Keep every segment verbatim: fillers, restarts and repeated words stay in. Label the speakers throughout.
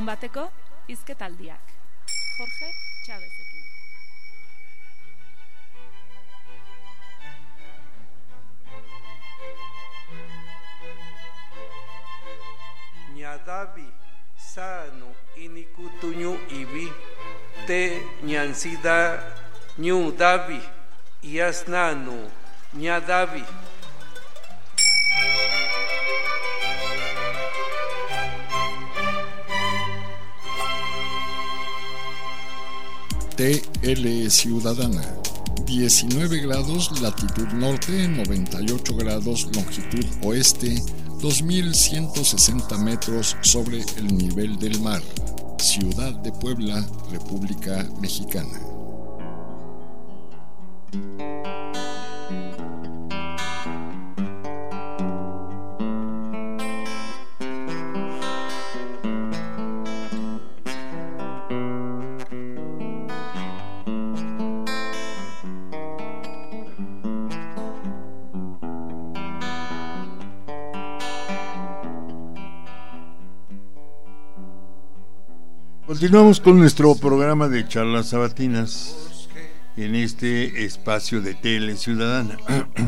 Speaker 1: bateko hizketaldiak. Jorge Chavezekin.
Speaker 2: Ñadavi sano inikutuñu ibi te ñansida ñu davi yasnanu ñadavi.
Speaker 3: T L Ciudadana, diecinueve grados latitud norte, noventa y ocho grados longitud oeste, dos mil ciento sesenta metros sobre el nivel del mar. Ciudad de Puebla, República Mexicana.
Speaker 4: Continuamos con nuestro programa de charlas sabatinas en este espacio de Tele Ciudadana.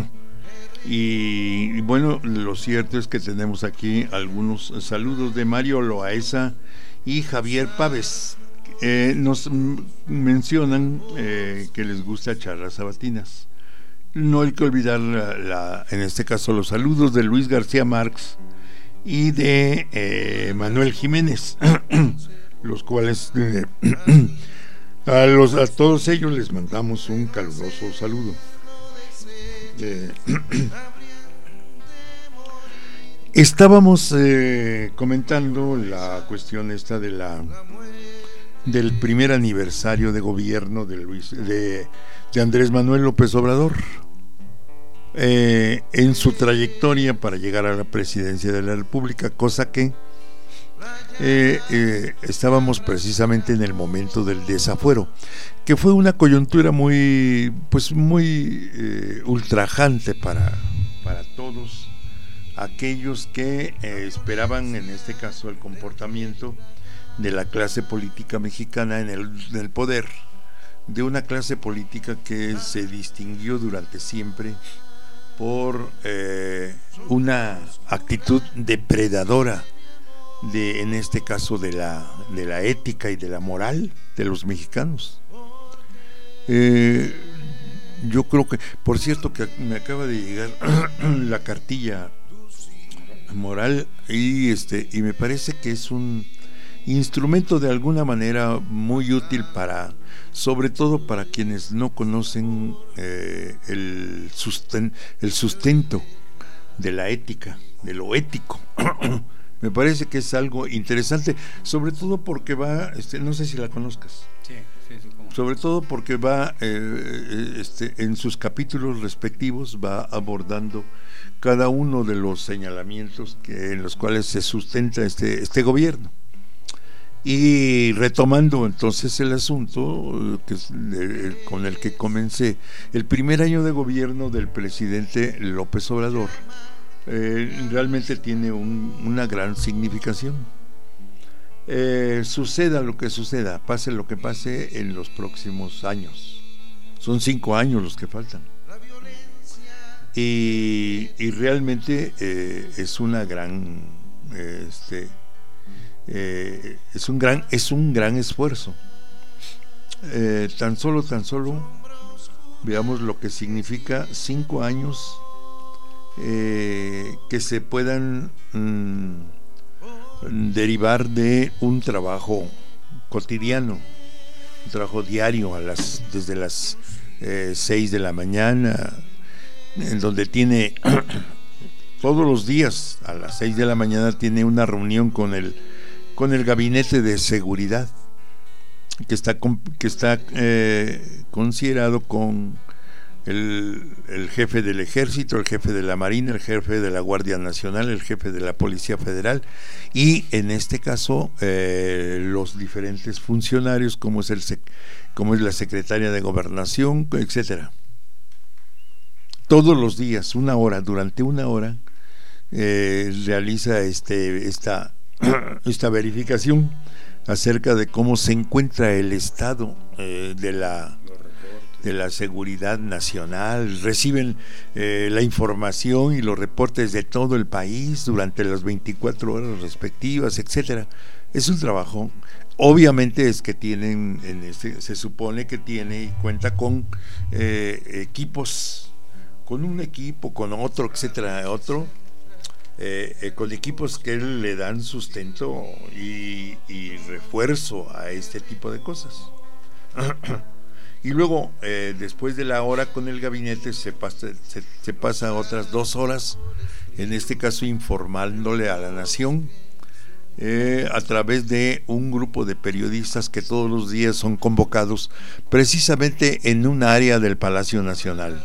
Speaker 4: Y, y bueno, lo cierto es que tenemos aquí algunos saludos de Mario Loaesa y Javier Pávez. Eh, nos m- mencionan eh, que les gusta charlas sabatinas. No hay que olvidar la, la, en este caso los saludos de Luis García Márquez y de eh, Manuel Jiménez. Los cuales eh, a los a todos ellos les mandamos un caluroso saludo. Eh, estábamos eh, comentando la cuestión esta de la del primer aniversario de gobierno de Luis de, de Andrés Manuel López Obrador eh, en su trayectoria para llegar a la presidencia de la República, cosa que Eh, eh, estábamos precisamente en el momento del desafuero, que fue una coyuntura muy pues muy eh, ultrajante para, para todos aquellos que eh, esperaban, en este caso, el comportamiento de la clase política mexicana en el, en el poder, de una clase política que se distinguió durante siempre por eh, una actitud depredadora de, en este caso, de la de la ética y de la moral de los mexicanos. Eh, yo creo que, por cierto, que me acaba de llegar la cartilla moral y este y me parece que es un instrumento de alguna manera muy útil para, sobre todo para quienes no conocen eh, el susten, el sustento de la ética, de lo ético. Me parece que es algo interesante, sobre todo porque va, este, no sé si la conozcas.
Speaker 5: Sí, sí, sí, ¿cómo?
Speaker 4: Sobre todo porque va, eh, este, en sus capítulos respectivos va abordando cada uno de los señalamientos que, en los cuales se sustenta este, este gobierno. Y retomando entonces el asunto que es de, con el que comencé, el primer año de gobierno del presidente López Obrador eh, realmente tiene un, una gran significación. Eh, suceda lo que suceda, pase lo que pase en los próximos años, son cinco años los que faltan, y, y realmente eh, es una gran eh, este eh, es un gran es un gran esfuerzo. Eh, tan solo tan solo veamos lo que significa cinco años eh, que se puedan mmm, derivar de un trabajo cotidiano, un trabajo diario a las desde las eh, seis de la mañana, en donde tiene todos los días a las seis de la mañana tiene una reunión con el con el gabinete de seguridad que está que está eh, considerado con El, el jefe del ejército, el jefe de la marina, el jefe de la Guardia Nacional, el jefe de la Policía Federal y en este caso eh, los diferentes funcionarios como es el como es la secretaria de Gobernación, etcétera. Todos los días, una hora, durante una hora eh, realiza este esta esta verificación acerca de cómo se encuentra el estado eh, de la de la seguridad nacional. Reciben eh, la información y los reportes de todo el país durante las veinticuatro horas respectivas, etcétera. Es un trabajo, obviamente es que tienen, en este, se supone que tiene y cuenta con eh, equipos, con un equipo, con otro, etcétera, otro, eh, eh, con equipos que le dan sustento y, y refuerzo a este tipo de cosas. Y luego, eh, después de la hora con el gabinete, se pasa, se, se pasa otras dos horas, en este caso informándole a la nación, eh, a través de un grupo de periodistas que todos los días son convocados precisamente en un área del Palacio Nacional.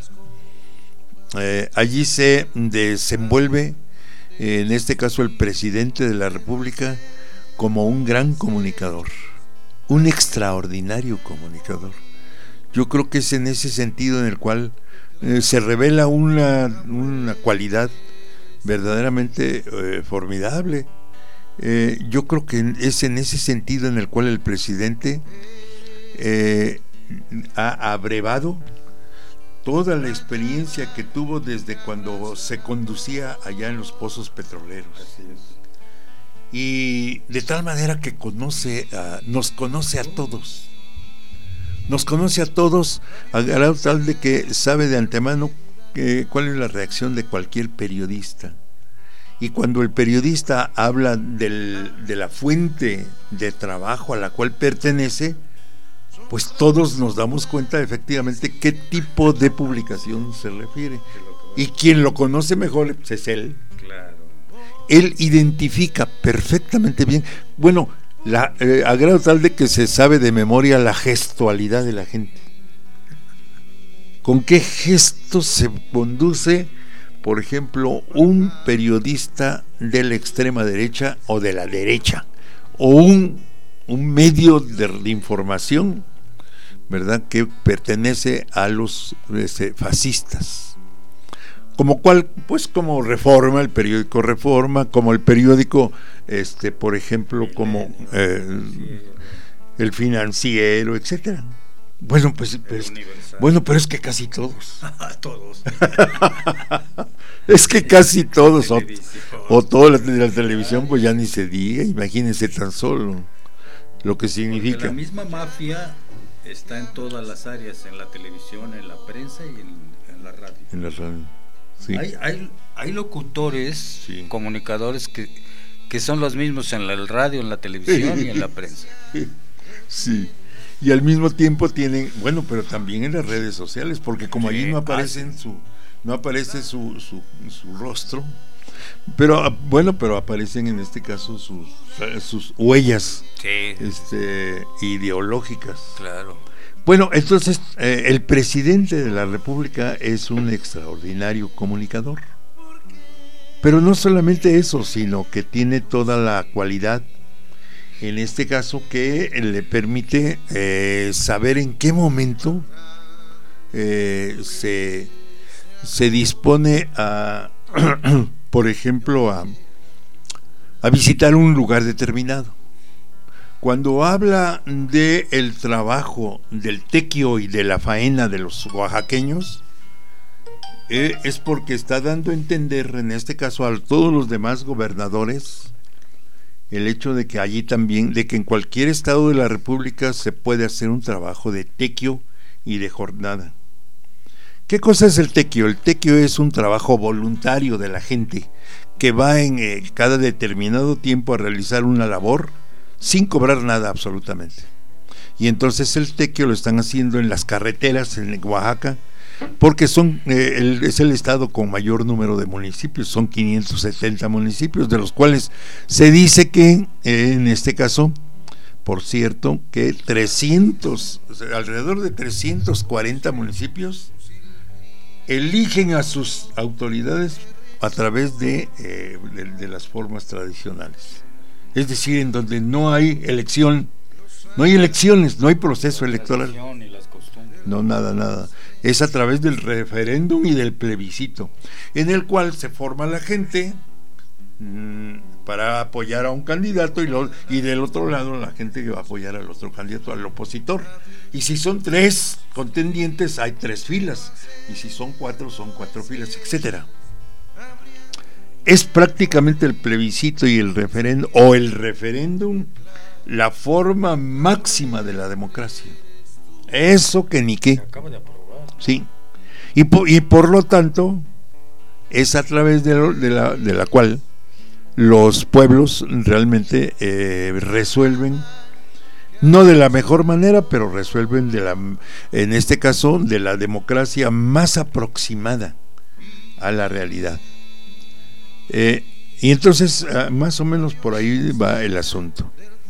Speaker 4: Eh, allí se desenvuelve, eh, en este caso el presidente de la República, como un gran comunicador, un extraordinario comunicador. Yo creo que es en ese sentido en el cual eh, se revela una, una cualidad verdaderamente eh, formidable. Eh, yo creo que es en ese sentido en el cual el presidente eh, ha abrevado toda la experiencia que tuvo desde cuando se conducía allá en los pozos petroleros. Así es. Y de tal manera que conoce a, nos conoce a todos. Nos conoce a todos, a grado tal de que sabe de antemano que, cuál es la reacción de cualquier periodista. Y cuando el periodista habla del, de la fuente de trabajo a la cual pertenece, pues todos nos damos cuenta efectivamente qué tipo de publicación se refiere. Y quien lo conoce mejor pues, es él.
Speaker 5: Claro.
Speaker 4: Él identifica perfectamente bien. Bueno, La, eh, a grado tal de que se sabe de memoria la gestualidad de la gente. ¿Con qué gestos se conduce, por ejemplo, un periodista de la extrema derecha o de la derecha? O un, un medio de, de información, ¿verdad?, que pertenece a los este, fascistas. Como cual, pues como Reforma, el periódico Reforma, como el periódico, este, por ejemplo, como eh, el Financiero, etcétera. Bueno, pues, pues bueno, pero es que casi todos.
Speaker 5: Todos.
Speaker 4: Es que casi todos, o, o toda la, la televisión, pues ya ni se diga, imagínense tan solo lo que significa.
Speaker 5: Porque la misma mafia está en todas las áreas, en la televisión, en la prensa y en, en la radio.
Speaker 4: En la radio. Sí.
Speaker 5: Hay, hay, hay locutores, sí, comunicadores que, que son los mismos en la, el radio, en la televisión y en la prensa.
Speaker 4: Sí, y al mismo tiempo tienen, bueno, pero también en las redes sociales, porque como sí, allí no aparecen su, no aparece su, su, su rostro, pero bueno, pero aparecen en este caso sus, sus huellas,
Speaker 5: sí,
Speaker 4: este, ideológicas.
Speaker 5: Claro.
Speaker 4: Bueno, entonces eh, el presidente de la República es un extraordinario comunicador, pero no solamente eso, sino que tiene toda la cualidad, en este caso, que le permite eh, saber en qué momento eh, se, se dispone a, por ejemplo, a, a visitar un lugar determinado. Cuando habla de el trabajo del tequio y de la faena de los oaxaqueños, eh, es porque está dando a entender, en este caso, a todos los demás gobernadores, el hecho de que allí también, de que en cualquier estado de la República se puede hacer un trabajo de tequio y de jornada. ¿Qué cosa es el tequio? El tequio es un trabajo voluntario de la gente que va en eh, cada determinado tiempo a realizar una labor sin cobrar nada absolutamente. Y entonces el tequio lo están haciendo en las carreteras en Oaxaca, porque son eh, el, es el estado con mayor número de municipios, son quinientos setenta municipios, de los cuales se dice que eh, en este caso, por cierto, que trescientos, o sea, alrededor de trescientos cuarenta municipios eligen a sus autoridades a través de, eh, de, de las formas tradicionales. Es decir, en donde no hay elección, no hay elecciones, no hay proceso electoral. No, nada, nada. Es a través del referéndum y del plebiscito, en el cual se forma la gente, mmm, para apoyar a un candidato y, lo, y del otro lado la gente que va a apoyar al otro candidato, al opositor. Y si son tres contendientes, hay tres filas, y si son cuatro, son cuatro filas, etcétera. Es prácticamente el plebiscito y el referéndum, o el referéndum, la forma máxima de la democracia. Eso que ni qué.
Speaker 5: Se acaba de aprobar.
Speaker 4: Sí. Y por, y por lo tanto, es a través de, lo, de, la, de la cual los pueblos realmente eh, resuelven, no de la mejor manera, pero resuelven de la, en este caso, de la democracia más aproximada a la realidad. Eh, y entonces, más o menos por ahí va el asunto.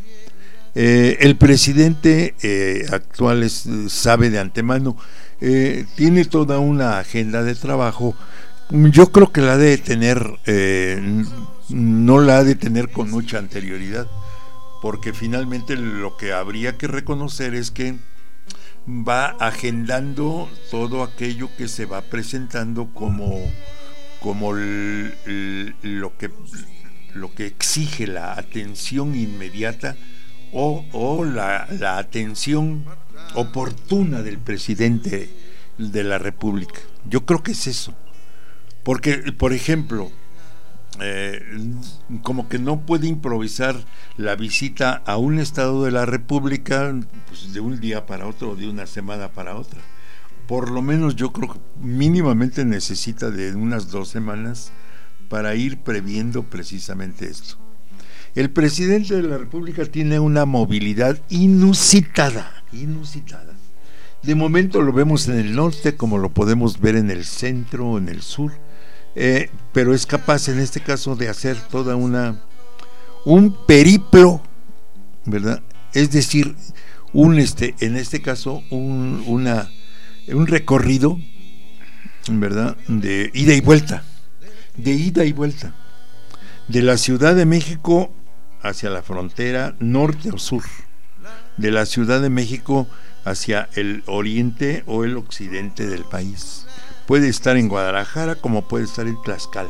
Speaker 4: Eh, el presidente eh, actual es, sabe de antemano, eh, tiene toda una agenda de trabajo. Yo creo que la ha de tener, eh, no la ha de tener con mucha anterioridad, porque finalmente lo que habría que reconocer es que va agendando todo aquello que se va presentando como, como el, el, lo que lo que exige la atención inmediata o, o la, la atención oportuna del presidente de la República. Yo creo que es eso. Porque, por ejemplo, eh, como que no puede improvisar la visita a un estado de la República, pues, de un día para otro o de una semana para otra. Por lo menos yo creo que mínimamente necesita de unas dos semanas para ir previendo precisamente esto. El presidente de la República tiene una movilidad inusitada, inusitada. De momento lo vemos en el norte, como lo podemos ver en el centro, en el sur. Eh, pero es capaz en este caso de hacer toda una un periplo, ¿verdad? Es decir, un este en este caso un una un recorrido, ¿verdad? De ida y vuelta, de ida y vuelta, de la Ciudad de México hacia la frontera norte o sur, de la Ciudad de México hacia el oriente o el occidente del país. Puede estar en Guadalajara como puede estar en Tlaxcala.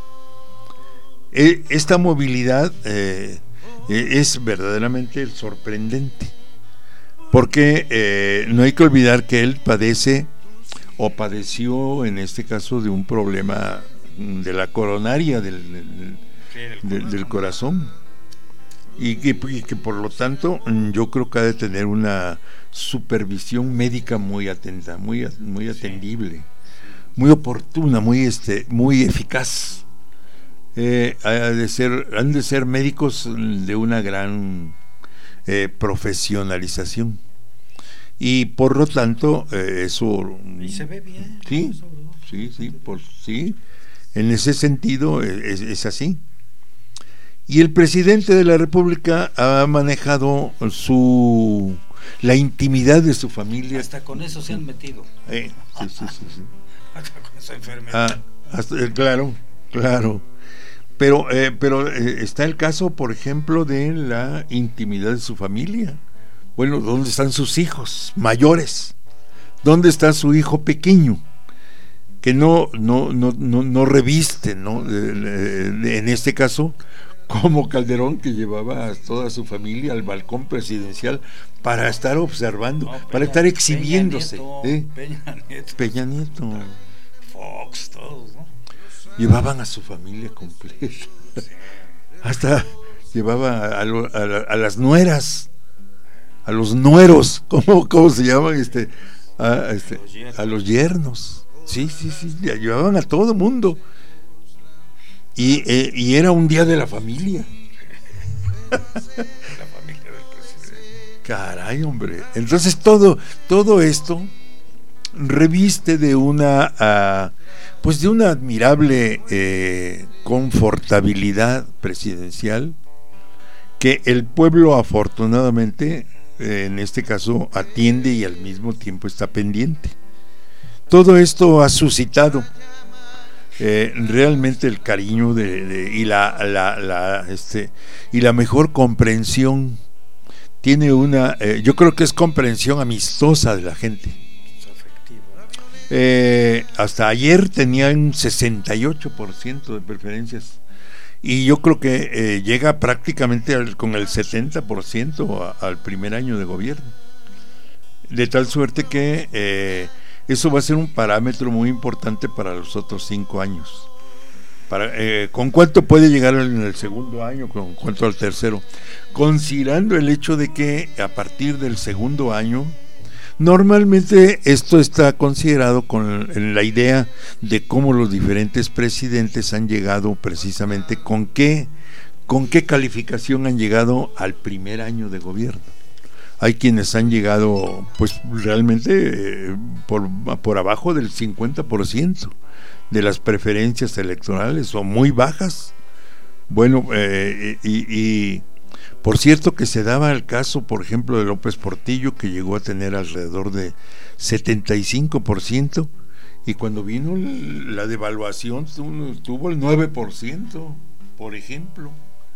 Speaker 4: Esta movilidad eh, es verdaderamente sorprendente, porque eh, no hay que olvidar que él padece o padeció en este caso de un problema de la coronaria del, del, del, del corazón, y que, y que por lo tanto yo creo que ha de tener una supervisión médica muy atenta, muy, muy atendible, muy oportuna, muy este, muy eficaz. Eh, ha de ser, han de ser médicos de una gran eh, profesionalización, y por lo tanto eh, eso
Speaker 5: y se ve bien.
Speaker 4: Sí, sí, sí, por, sí. En ese sentido es, es así. Y el presidente de la República ha manejado su la intimidad de su familia.
Speaker 5: Hasta con eso se han metido.
Speaker 4: Eh, sí, sí, sí, sí.
Speaker 5: Hasta con esa enfermedad.
Speaker 4: Ah, hasta, eh, claro, claro. Pero, eh, pero eh, está el caso, por ejemplo, de la intimidad de su familia. Bueno, ¿dónde están sus hijos mayores? ¿Dónde está su hijo pequeño? Que no, no, no, no, no reviste, ¿no? Eh, eh, en este caso, como Calderón, que llevaba a toda su familia al balcón presidencial para estar observando, no, Peña, para estar exhibiéndose.
Speaker 5: Peña Nieto,
Speaker 4: ¿eh?
Speaker 5: Peña Nieto.
Speaker 4: Peña Nieto.
Speaker 5: Fox, todos, ¿no?
Speaker 4: Llevaban a su familia completa. Sí. Hasta llevaba a, lo, a, la, a las nueras, a los nueros, ¿cómo, cómo se llaman? Este, a, este, a los yernos. Sí, sí, sí, llevaban a todo mundo. Y, eh, y era un día de la familia.
Speaker 5: La familia del presidente.
Speaker 4: Caray, hombre. Entonces todo, todo esto reviste de una uh, pues de una admirable eh, confortabilidad presidencial que el pueblo afortunadamente eh, en este caso atiende y al mismo tiempo está pendiente. Todo esto ha suscitado eh, realmente el cariño de, de, y la, la, la este y la mejor comprensión. Tiene una eh, yo creo que es comprensión amistosa de la gente. Eh, hasta ayer tenía un sesenta y ocho por ciento de preferencias y yo creo que eh, llega prácticamente al, con el setenta por ciento a, al primer año de gobierno, de tal suerte que eh, eso va a ser un parámetro muy importante para los otros cinco años. Para, eh, ¿Con cuánto puede llegar en el segundo año? ¿Con cuánto al tercero? Considerando el hecho de que a partir del segundo año, normalmente esto está considerado con en la idea de cómo los diferentes presidentes han llegado precisamente con qué, con qué calificación han llegado al primer año de gobierno. Hay quienes han llegado pues realmente eh, por, por abajo del cincuenta por ciento de las preferencias electorales o muy bajas. Bueno, eh, y, y por cierto que se daba el caso, por ejemplo, de López Portillo, que llegó a tener alrededor de setenta y cinco por ciento, y cuando vino la devaluación tuvo el nueve por ciento, por ejemplo,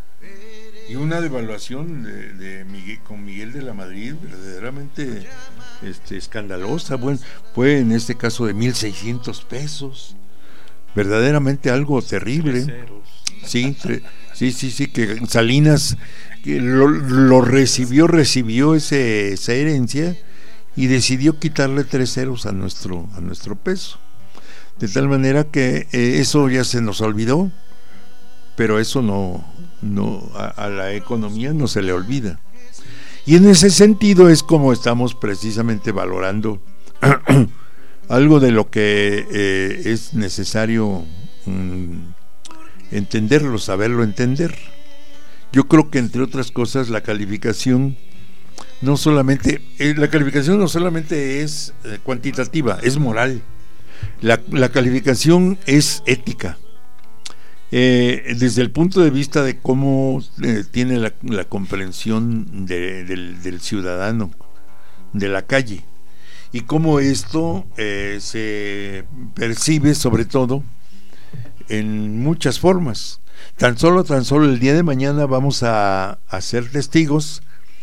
Speaker 4: y una devaluación de, de Miguel, con Miguel de la Madrid verdaderamente este, escandalosa. Bueno, fue en este caso de mil seiscientos pesos, verdaderamente algo terrible. Sí, sí, sí, sí, que Salinas que lo, lo recibió, recibió ese, esa herencia y decidió quitarle tres ceros a nuestro, a nuestro peso. De tal manera que eh, eso ya se nos olvidó, pero eso no, no a, a la economía no se le olvida. Y en ese sentido es como estamos precisamente valorando algo de lo que eh, es necesario mm, entenderlo, saberlo entender. Yo creo que entre otras cosas la calificación no solamente eh, la calificación no solamente es eh, cuantitativa, es moral. La, la calificación es ética. Eh, desde el punto de vista de cómo eh, tiene la, la comprensión de, del, del ciudadano de la calle y cómo esto eh, se percibe sobre todo en muchas formas. Tan solo, tan solo el día de mañana vamos a, a ser testigos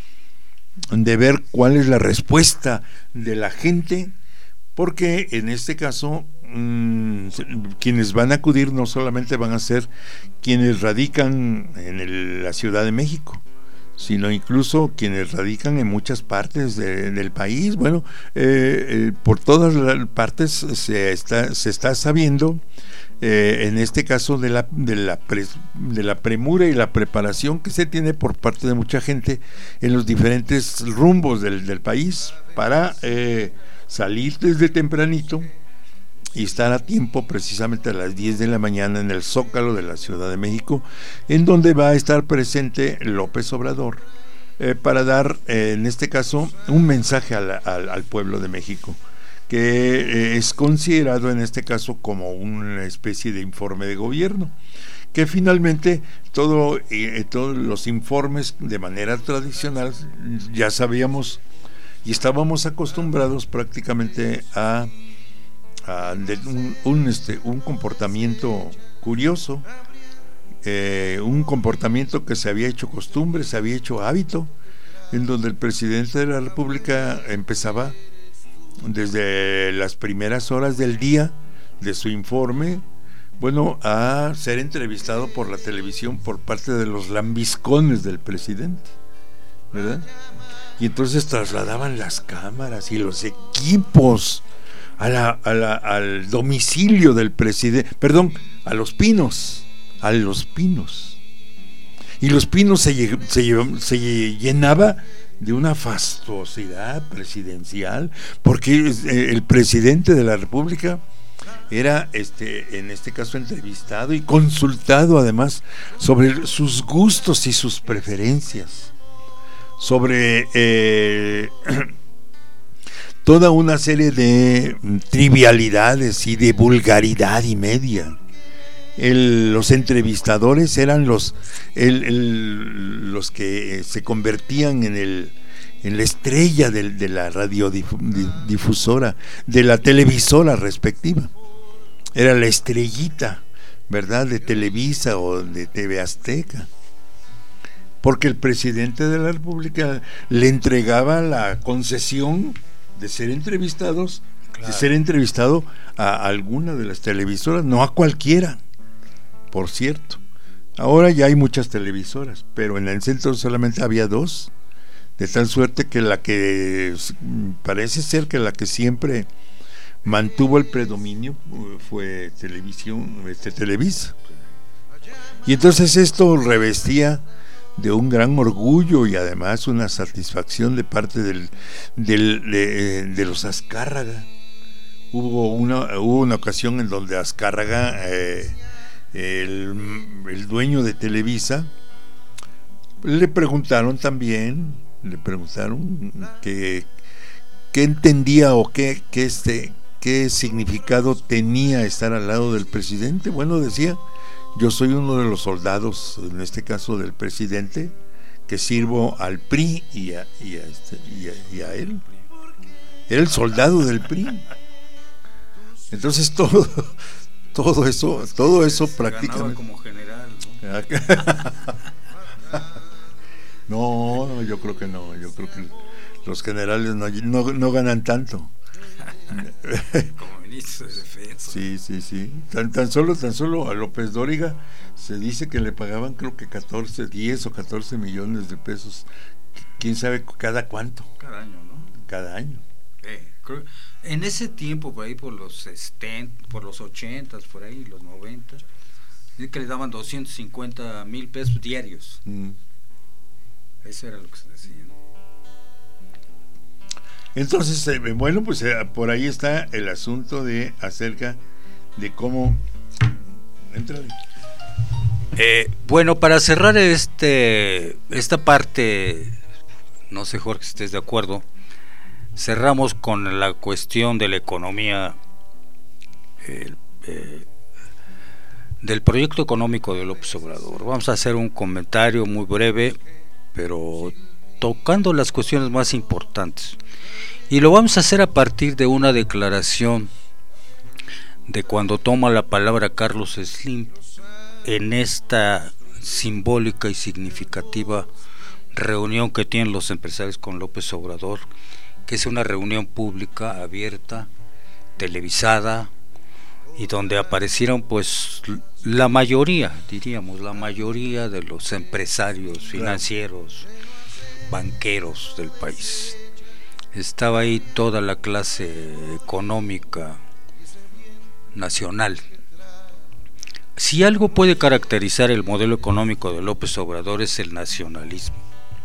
Speaker 4: de ver cuál es la respuesta de la gente, porque en este caso mmm, quienes van a acudir no solamente van a ser quienes radican en el, la Ciudad de México, sino incluso quienes radican en muchas partes de, del país. Bueno, eh, eh, por todas las partes se está, se está sabiendo, eh, en este caso de la, de, la pre, de la premura y la preparación que se tiene por parte de mucha gente en los diferentes rumbos del, del país para eh, salir desde tempranito y estar a tiempo precisamente a las diez de la mañana en el Zócalo de la Ciudad de México, en donde va a estar presente López Obrador eh, para dar, eh, en este caso, un mensaje a la, al, al pueblo de México, que eh, es considerado en este caso como una especie de informe de gobierno, que finalmente todo, eh, todos los informes de manera tradicional ya sabíamos y estábamos acostumbrados prácticamente a Uh, de un, un, este, un comportamiento curioso, eh, un comportamiento que se había hecho costumbre, se había hecho hábito, en donde el presidente de la República empezaba desde las primeras horas del día de su informe, bueno, a ser entrevistado por la televisión por parte de los lambiscones del presidente, ¿verdad? Y entonces trasladaban las cámaras y los equipos A la, a la, al domicilio del presidente, perdón, a Los Pinos, a Los Pinos. Y Los Pinos se, se, se llenaba de una fastuosidad presidencial, porque el presidente de la República era, este, en este caso, entrevistado y consultado además sobre sus gustos y sus preferencias, sobre eh, toda una serie de trivialidades y de vulgaridad y media. El, los entrevistadores eran los el, el, los que se convertían en el en la estrella de, de la radiodifusora, de la televisora respectiva. Era la estrellita, ¿verdad?, de Televisa o de T V Azteca, porque el presidente de la República le entregaba la concesión de ser entrevistados claro. de ser entrevistado a alguna de las televisoras, no a cualquiera, por cierto. Ahora ya hay muchas televisoras, pero en el centro solamente había dos, de tal suerte que la que parece ser que la que siempre mantuvo el predominio fue televisión, este Televisa. Y entonces esto revestía de un gran orgullo y además una satisfacción de parte del, del de, de los Azcárraga. Hubo una hubo una ocasión en donde Azcárraga, eh, el, el dueño de Televisa, le preguntaron también, le preguntaron que qué entendía o qué, qué este qué significado tenía estar al lado del presidente. Bueno, decía: yo soy uno de los soldados, en este caso del presidente, que sirvo al P R I y a, y a, este, y a, y a él. Era el soldado del P R I. Entonces todo, todo eso, todo eso
Speaker 5: se
Speaker 4: prácticamente.
Speaker 5: Como general,
Speaker 4: ¿no? No, yo creo que no. Yo creo que los generales no, no, no ganan tanto.
Speaker 5: Como ministro de defensa.
Speaker 4: Sí, sí, sí. Tan, tan solo, tan solo a López Dóriga se dice que le pagaban, creo que catorce, diez o catorce millones de pesos. ¿Quién sabe cada cuánto?
Speaker 5: Cada año, ¿no?
Speaker 4: Cada año.
Speaker 5: Eh, creo, en ese tiempo, por ahí por los setenta, por los ochentas, por ahí, los noventa, dice que le daban doscientos cincuenta mil pesos diarios. Mm. Eso era lo que se decía.
Speaker 4: Entonces, eh, bueno, pues eh, por ahí está el asunto de acerca de cómo... Entrale.
Speaker 5: Eh, bueno, para cerrar este esta parte, no sé, Jorge, si estés de acuerdo, cerramos con la cuestión de la economía, eh, eh, del proyecto económico de López Obrador. Vamos a hacer un comentario muy breve, pero tocando las cuestiones más importantes. Y lo vamos a hacer a partir de una declaración de cuando toma la palabra Carlos Slim en esta simbólica y significativa reunión que tienen los empresarios con López Obrador, que es una reunión pública, abierta, televisada, y donde aparecieron pues la mayoría, diríamos, la mayoría de los empresarios financieros, banqueros del país. Estaba ahí toda la clase económica nacional. Si algo puede caracterizar el modelo económico de López Obrador es el nacionalismo.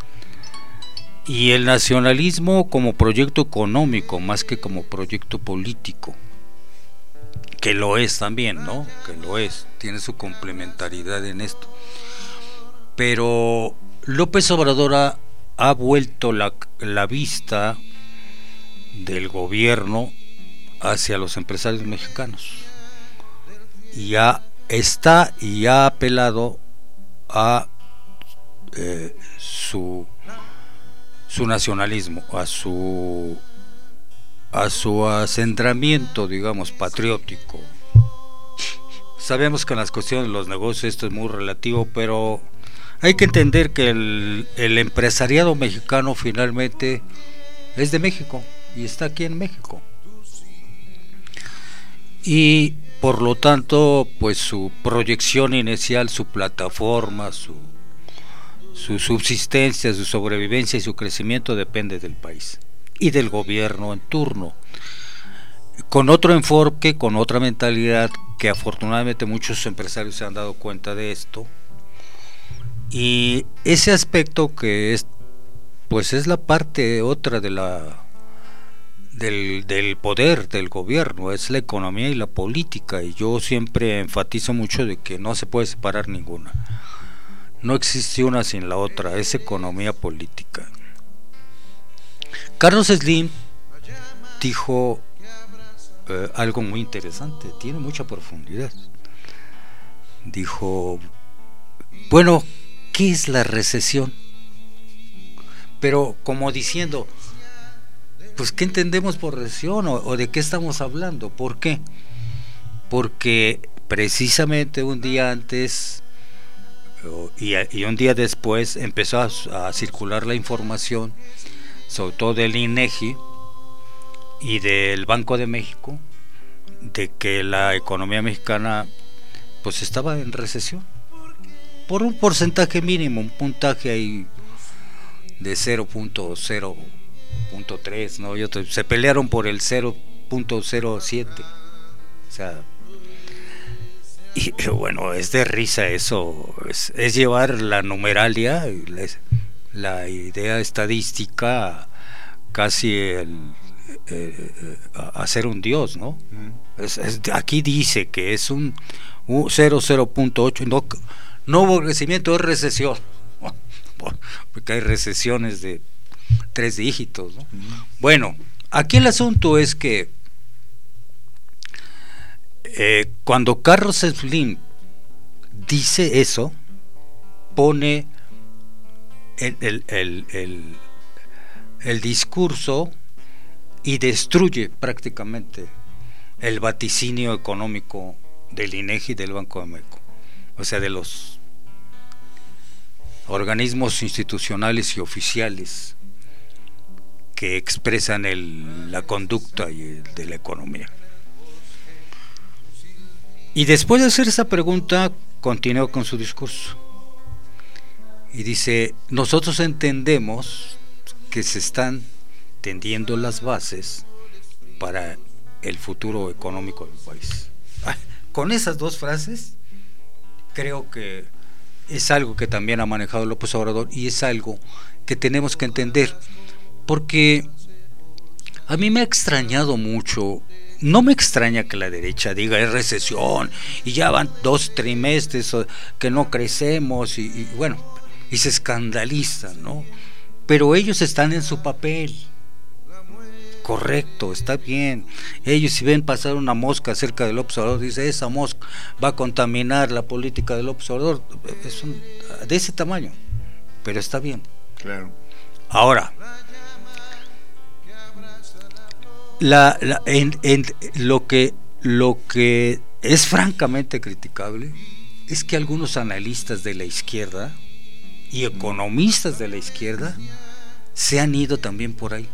Speaker 5: Y el nacionalismo como proyecto económico más que como proyecto político, que lo es también, ¿no? Que lo es, tiene su complementariedad en esto. Pero López Obrador ha, ha vuelto la, la vista del gobierno hacia los empresarios mexicanos y ha, está y ha apelado a eh, su su nacionalismo, a su a su acendramiento, digamos, patriótico. Sabemos que en las cuestiones de los negocios esto es muy relativo, pero hay que entender que el, el empresariado mexicano finalmente es de México y está aquí en México, y por lo tanto pues su proyección inicial, su plataforma, su, su subsistencia, su sobrevivencia y su crecimiento depende del país y del gobierno en turno, con otro enfoque, con otra mentalidad, que afortunadamente muchos empresarios se han dado cuenta de esto, y ese aspecto que es pues es la parte otra de la Del, del poder del gobierno, es la economía y la política, y yo siempre enfatizo mucho de que no se puede separar ninguna, no existe una sin la otra, es economía política. Carlos Slim dijo eh, algo muy interesante, tiene mucha profundidad. Dijo, bueno, ¿qué es la recesión? Pero como diciendo, pues ¿qué entendemos por recesión o, o de qué estamos hablando? ¿Por qué? Porque precisamente un día antes y, y un día después empezó a, a circular la información, sobre todo del INEGI, y del Banco de México de que la economía mexicana pues estaba en recesión por un porcentaje mínimo, un puntaje ahí de cero punto cero punto tres, ¿no? Y otros, se pelearon por el cero punto cero siete, o sea, y bueno, es de risa eso, es, es llevar la numeralia, la, la idea estadística casi el, eh, a, a ser un dios, ¿no? Mm. Es, es, aquí dice que es un, un cero punto ocho, no, no hubo crecimiento, es recesión, porque hay recesiones de tres dígitos, ¿no? Mm. Bueno, aquí el asunto es que eh, cuando Carlos Slim dice eso, pone el, el, el, el, el discurso y destruye prácticamente el vaticinio económico del INEGI y del Banco de México, o sea, de los organismos institucionales y oficiales que expresan el, la conducta y el, de la economía. Y después de hacer esa pregunta, continuó con su discurso y dice: nosotros entendemos que se están tendiendo las bases para el futuro económico del país. Con esas dos frases creo que es algo que también ha manejado López Obrador y es algo que tenemos que entender, porque a mí me ha extrañado mucho. No me extraña que la derecha diga es recesión y ya van dos trimestres que no crecemos y, y bueno, y se escandalizan, ¿no? Pero ellos están en su papel. Correcto, está bien. Ellos, si ven pasar una mosca cerca del López Obrador, dice esa mosca va a contaminar la política del López Obrador. Es un, de ese tamaño, pero está bien.
Speaker 4: Claro.
Speaker 5: Ahora, la, la en, en, lo que lo que es francamente criticable es que algunos analistas de la izquierda y economistas de la izquierda se han ido también por ahí.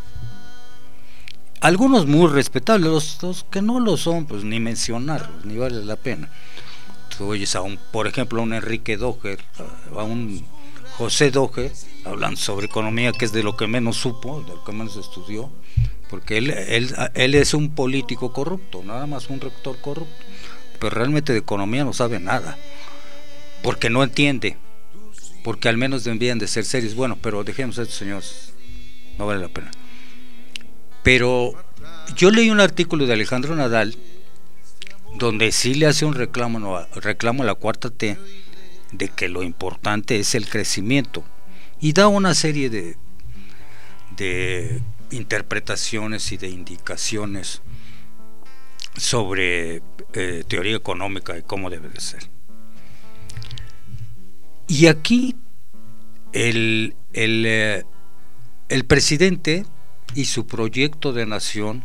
Speaker 5: Algunos muy respetables, los, los que no lo son, pues ni mencionarlos, ni vale la pena. Tú oyes a un, por ejemplo, a un Enrique Doher, a un José Doher, hablan sobre economía, que es de lo que menos supo, de lo que menos estudió, porque él, él, él es un político corrupto, nada más un rector corrupto, pero realmente de economía no sabe nada, porque no entiende, porque al menos deberían de ser serios. Bueno, pero dejemos a estos señores, no vale la pena. Pero yo leí un artículo de Alejandro Nadal donde sí le hace un reclamo, no, reclamo a la cuarta T de que lo importante es el crecimiento y da una serie de, de interpretaciones y de indicaciones sobre eh, teoría económica y cómo debe de ser. Y aquí el, el, eh, el presidente y su proyecto de nación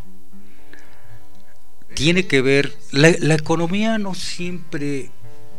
Speaker 5: tiene que ver, la, la economía no siempre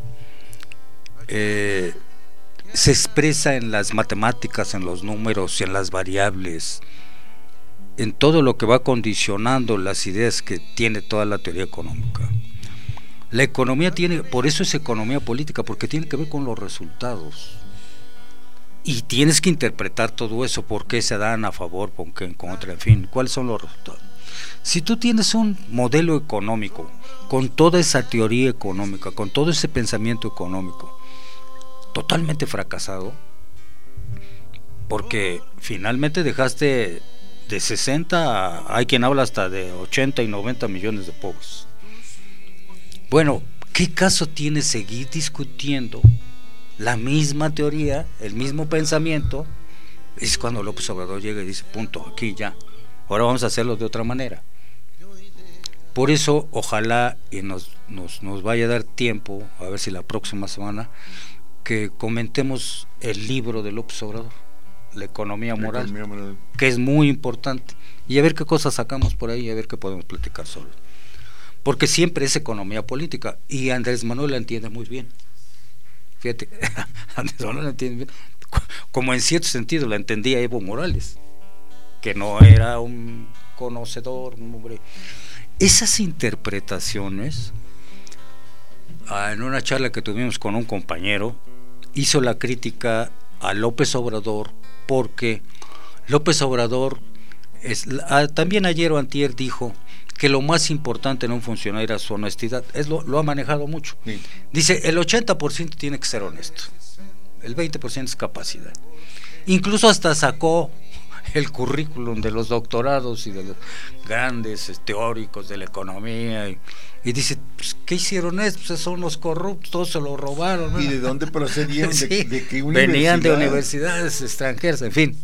Speaker 5: eh, se expresa en las matemáticas, en los números, en las variables, en todo lo que va condicionando las ideas que tiene toda la teoría económica. La economía tiene, por eso es economía política, porque tiene que ver con los resultados. Y tienes que interpretar todo eso, por qué se dan a favor, por qué en contra, en fin, cuáles son los resultados. Si tú tienes un modelo económico, con toda esa teoría económica, con todo ese pensamiento económico, totalmente fracasado, porque finalmente dejaste de sesenta, hay quien habla hasta de ochenta y noventa millones de pobres. Bueno, ¿qué caso tiene seguir discutiendo la misma teoría, el mismo pensamiento? Es cuando López Obrador llega y dice, punto, aquí ya, ahora vamos a hacerlo de otra manera. Por eso, ojalá y nos, nos, nos vaya a dar tiempo, a ver si la próxima semana, que comentemos el libro de López Obrador, La Economía Moral, la economía moral, que es muy importante, y a ver qué cosas sacamos por ahí, a ver qué podemos platicar sobre. Porque siempre es economía política, y Andrés Manuel la entiende muy bien. Fíjate, Andrés Manuel la entiende bien, como en cierto sentido la entendía Evo Morales, que que no era un conocedor, un hombre. Esas interpretaciones, en una charla que tuvimos con un compañero, hizo la crítica a López Obrador, porque López Obrador es, también ayer o antier dijo que lo más importante en un funcionario era su honestidad. Es lo, lo ha manejado mucho. Sí. Dice, el ochenta por ciento tiene que ser honesto, el veinte por ciento es capacidad. Incluso hasta sacó el currículum de los doctorados y de los grandes teóricos de la economía y, y dice, pues, ¿qué hicieron estos? Pues son los corruptos, todos se lo robaron, ¿no?
Speaker 4: ¿Y de dónde procedían?
Speaker 5: Sí,
Speaker 4: ¿De, de qué
Speaker 5: universidad? Venían de universidades extranjeras, en fin.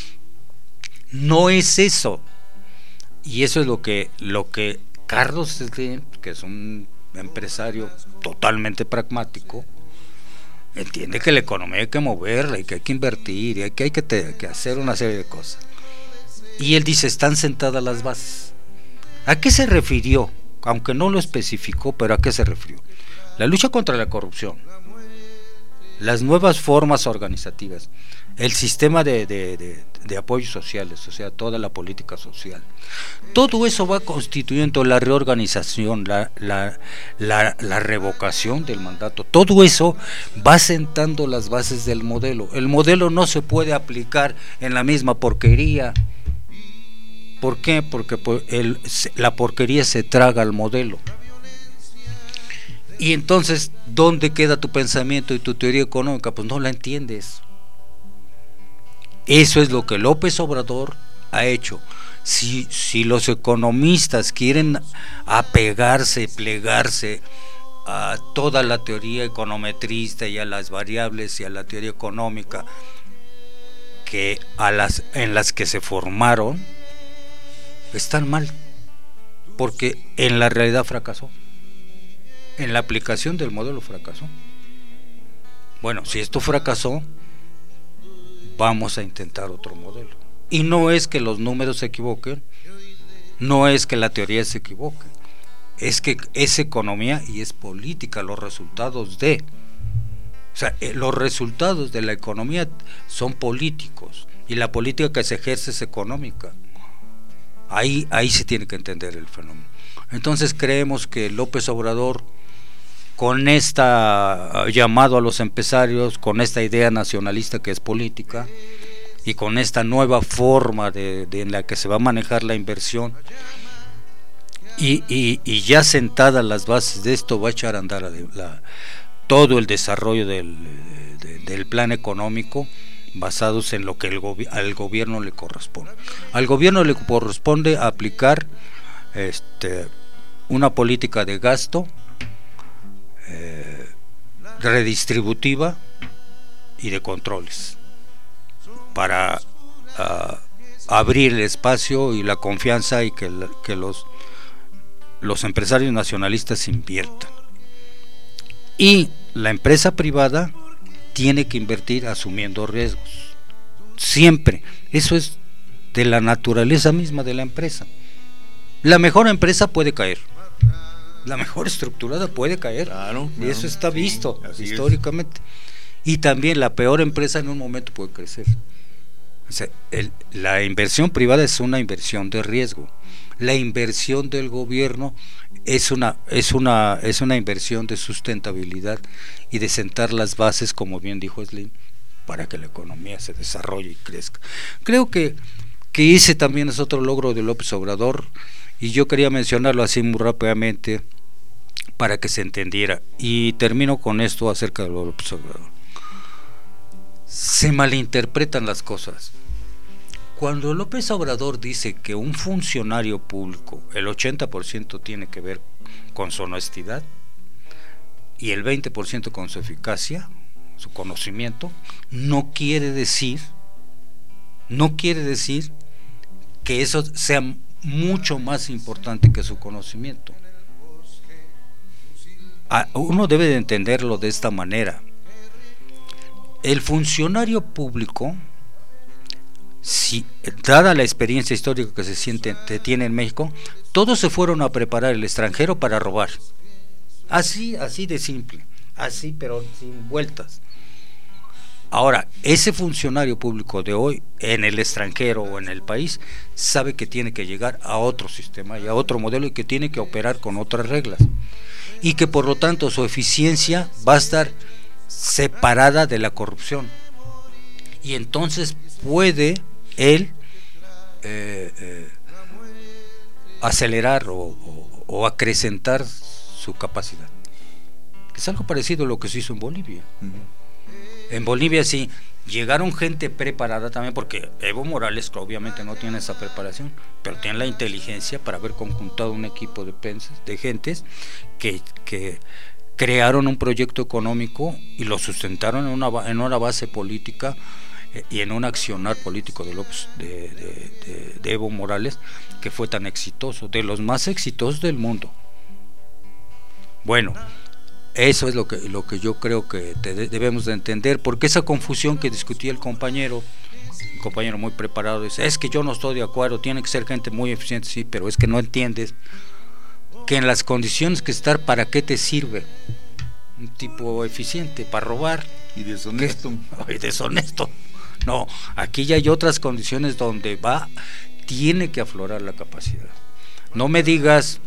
Speaker 5: No es eso. Y eso es lo que lo que Carlos Slim, que es un empresario totalmente pragmático, entiende que la economía hay que moverla y que hay que invertir y que hay que, te, que hacer una serie de cosas. Y él dice, están sentadas las bases. ¿A qué se refirió? Aunque no lo especificó, pero ¿a qué se refirió? La lucha contra la corrupción, las nuevas formas organizativas, el sistema de, de, de, de apoyos sociales, o sea, toda la política social. Todo eso va constituyendo la reorganización, la, la, la, la revocación del mandato. Todo eso va sentando las bases del modelo. El modelo no se puede aplicar en la misma porquería. ¿Por qué? Porque el, la porquería se traga al modelo. Y entonces, ¿dónde queda tu pensamiento y tu teoría económica? Pues no la entiendes. Eso es lo que López Obrador ha hecho. Si, si los economistas quieren apegarse, plegarse a toda la teoría econometrista y a las variables y a la teoría económica que a las en las que se formaron, están mal, porque en la realidad fracasó. En la aplicación del modelo fracasó. Bueno, si esto fracasó, vamos a intentar otro modelo. Y no es que los números se equivoquen, no es que la teoría se equivoque, es que es economía y es política, los resultados de... O sea, los resultados de la economía son políticos y la política que se ejerce es económica. Ahí, ahí se tiene que entender el fenómeno. Entonces creemos que López Obrador, con esta llamado a los empresarios, con esta idea nacionalista que es política, y con esta nueva forma de, de en la que se va a manejar la inversión, y, y, y ya sentadas las bases de esto, va a echar a andar la, la, todo el desarrollo del, de, del plan económico, basados en lo que el gobi- al gobierno le corresponde. Al gobierno le corresponde aplicar este, una política de gasto eh, redistributiva y de controles para uh, abrir el espacio y la confianza y que, la, que los, los empresarios nacionalistas inviertan. Y la empresa privada tiene que invertir asumiendo riesgos, siempre. Eso es de la naturaleza misma de la empresa. La mejor empresa puede caer, la mejor estructurada puede caer, claro, claro, y eso está visto sí, históricamente es. Y también la peor empresa en un momento puede crecer. O sea, el, la inversión privada es una inversión de riesgo. La inversión del gobierno es una es una es una inversión de sustentabilidad y de sentar las bases, como bien dijo Slim, para que la economía se desarrolle y crezca. Creo que que ese también es otro logro de López Obrador, y yo quería mencionarlo así muy rápidamente para que se entendiera. Y termino con esto acerca de López Obrador. Se malinterpretan las cosas. Cuando López Obrador dice que un funcionario público, el ochenta por ciento tiene que ver con su honestidad y el veinte por ciento con su eficacia, su conocimiento, no quiere decir, no quiere decir que eso sea mucho más importante que su conocimiento. Uno debe de entenderlo de esta manera. El funcionario público, si, dada la experiencia histórica que se siente, que tiene en México, todos se fueron a preparar el extranjero para robar. Así, así de simple, así pero sin vueltas. Ahora, ese funcionario público de hoy, en el extranjero o en el país, sabe que tiene que llegar a otro sistema y a otro modelo y que tiene que operar con otras reglas. Y que por lo tanto su eficiencia va a estar separada de la corrupción. Y entonces puede él eh, eh, acelerar o, o, o acrecentar su capacidad. Es algo parecido a lo que se hizo en Bolivia. Uh-huh. En Bolivia sí, llegaron gente preparada también, porque Evo Morales obviamente no tiene esa preparación, pero tiene la inteligencia para haber conjuntado un equipo de, pensas, de gentes que, que crearon un proyecto económico y lo sustentaron en una, en una base política eh, y en un accionar político de, López, de, de, de, de Evo Morales, que fue tan exitoso, de los más exitosos del mundo. Bueno, eso es lo que, lo que yo creo que te de, debemos de entender, porque esa confusión que discutía el compañero, un compañero muy preparado, dice, es que yo no estoy de acuerdo, tiene que ser gente muy eficiente, sí, pero es que no entiendes que en las condiciones que estar, ¿para qué te sirve un tipo eficiente? Para robar.
Speaker 4: Y deshonesto.
Speaker 5: Y deshonesto. No, aquí ya hay otras condiciones donde va, tiene que aflorar la capacidad. No me digas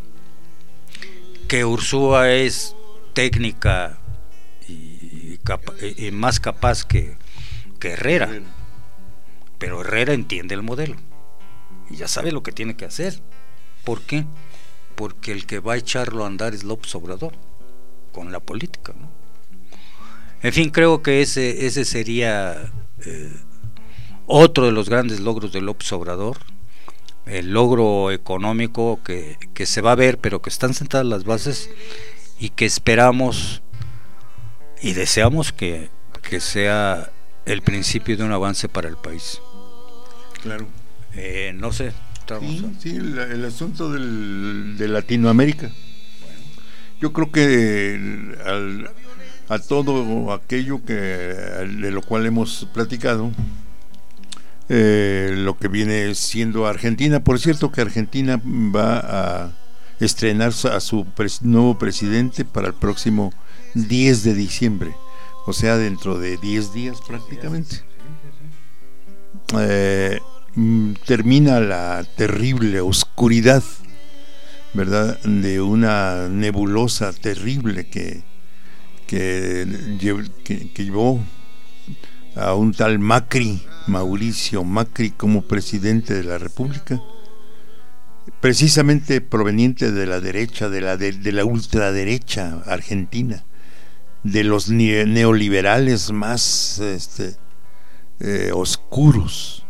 Speaker 5: que Ursúa es técnica y, capa, y más capaz que, que Herrera, pero Herrera entiende el modelo y ya sabe lo que tiene que hacer. ¿Por qué? Porque el que va a echarlo a andar es López Obrador con la política, ¿no? En fin, creo que ese, ese sería eh, otro de los grandes logros de López Obrador, el logro económico que, que se va a ver, pero que están sentadas las bases y que esperamos y deseamos que, que sea el principio de un avance para el país.
Speaker 4: Claro.
Speaker 5: Eh, no sé.
Speaker 4: Sí, sí, el, el asunto del, de Latinoamérica. Bueno. Yo creo que al, a todo aquello que de lo cual hemos platicado, eh, lo que viene siendo Argentina, por cierto que Argentina va a estrenar a su pres, nuevo presidente para el próximo diez de diciembre, o sea, dentro de diez días prácticamente. Eh, termina la terrible oscuridad, ¿verdad?, de una nebulosa terrible que que, que, que llevó a un tal Macri, Mauricio Macri, como presidente de la República, precisamente proveniente de la derecha, de la, de, de la ultraderecha argentina, de los neoliberales más este, eh, oscuros.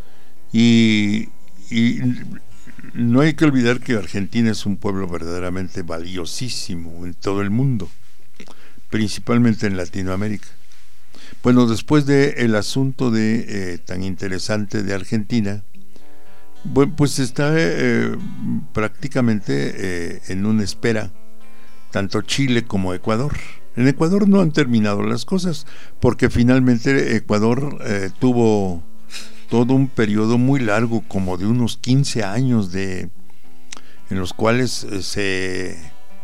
Speaker 4: Y, y no hay que olvidar que Argentina es un pueblo verdaderamente valiosísimo en todo el mundo, principalmente en Latinoamérica. Bueno, después de el asunto de eh, tan interesante de Argentina, bueno, pues está eh, prácticamente eh, en una espera tanto Chile como Ecuador. En Ecuador no han terminado las cosas, porque finalmente Ecuador eh, tuvo todo un periodo muy largo, como de unos quince años, de en los cuales eh, se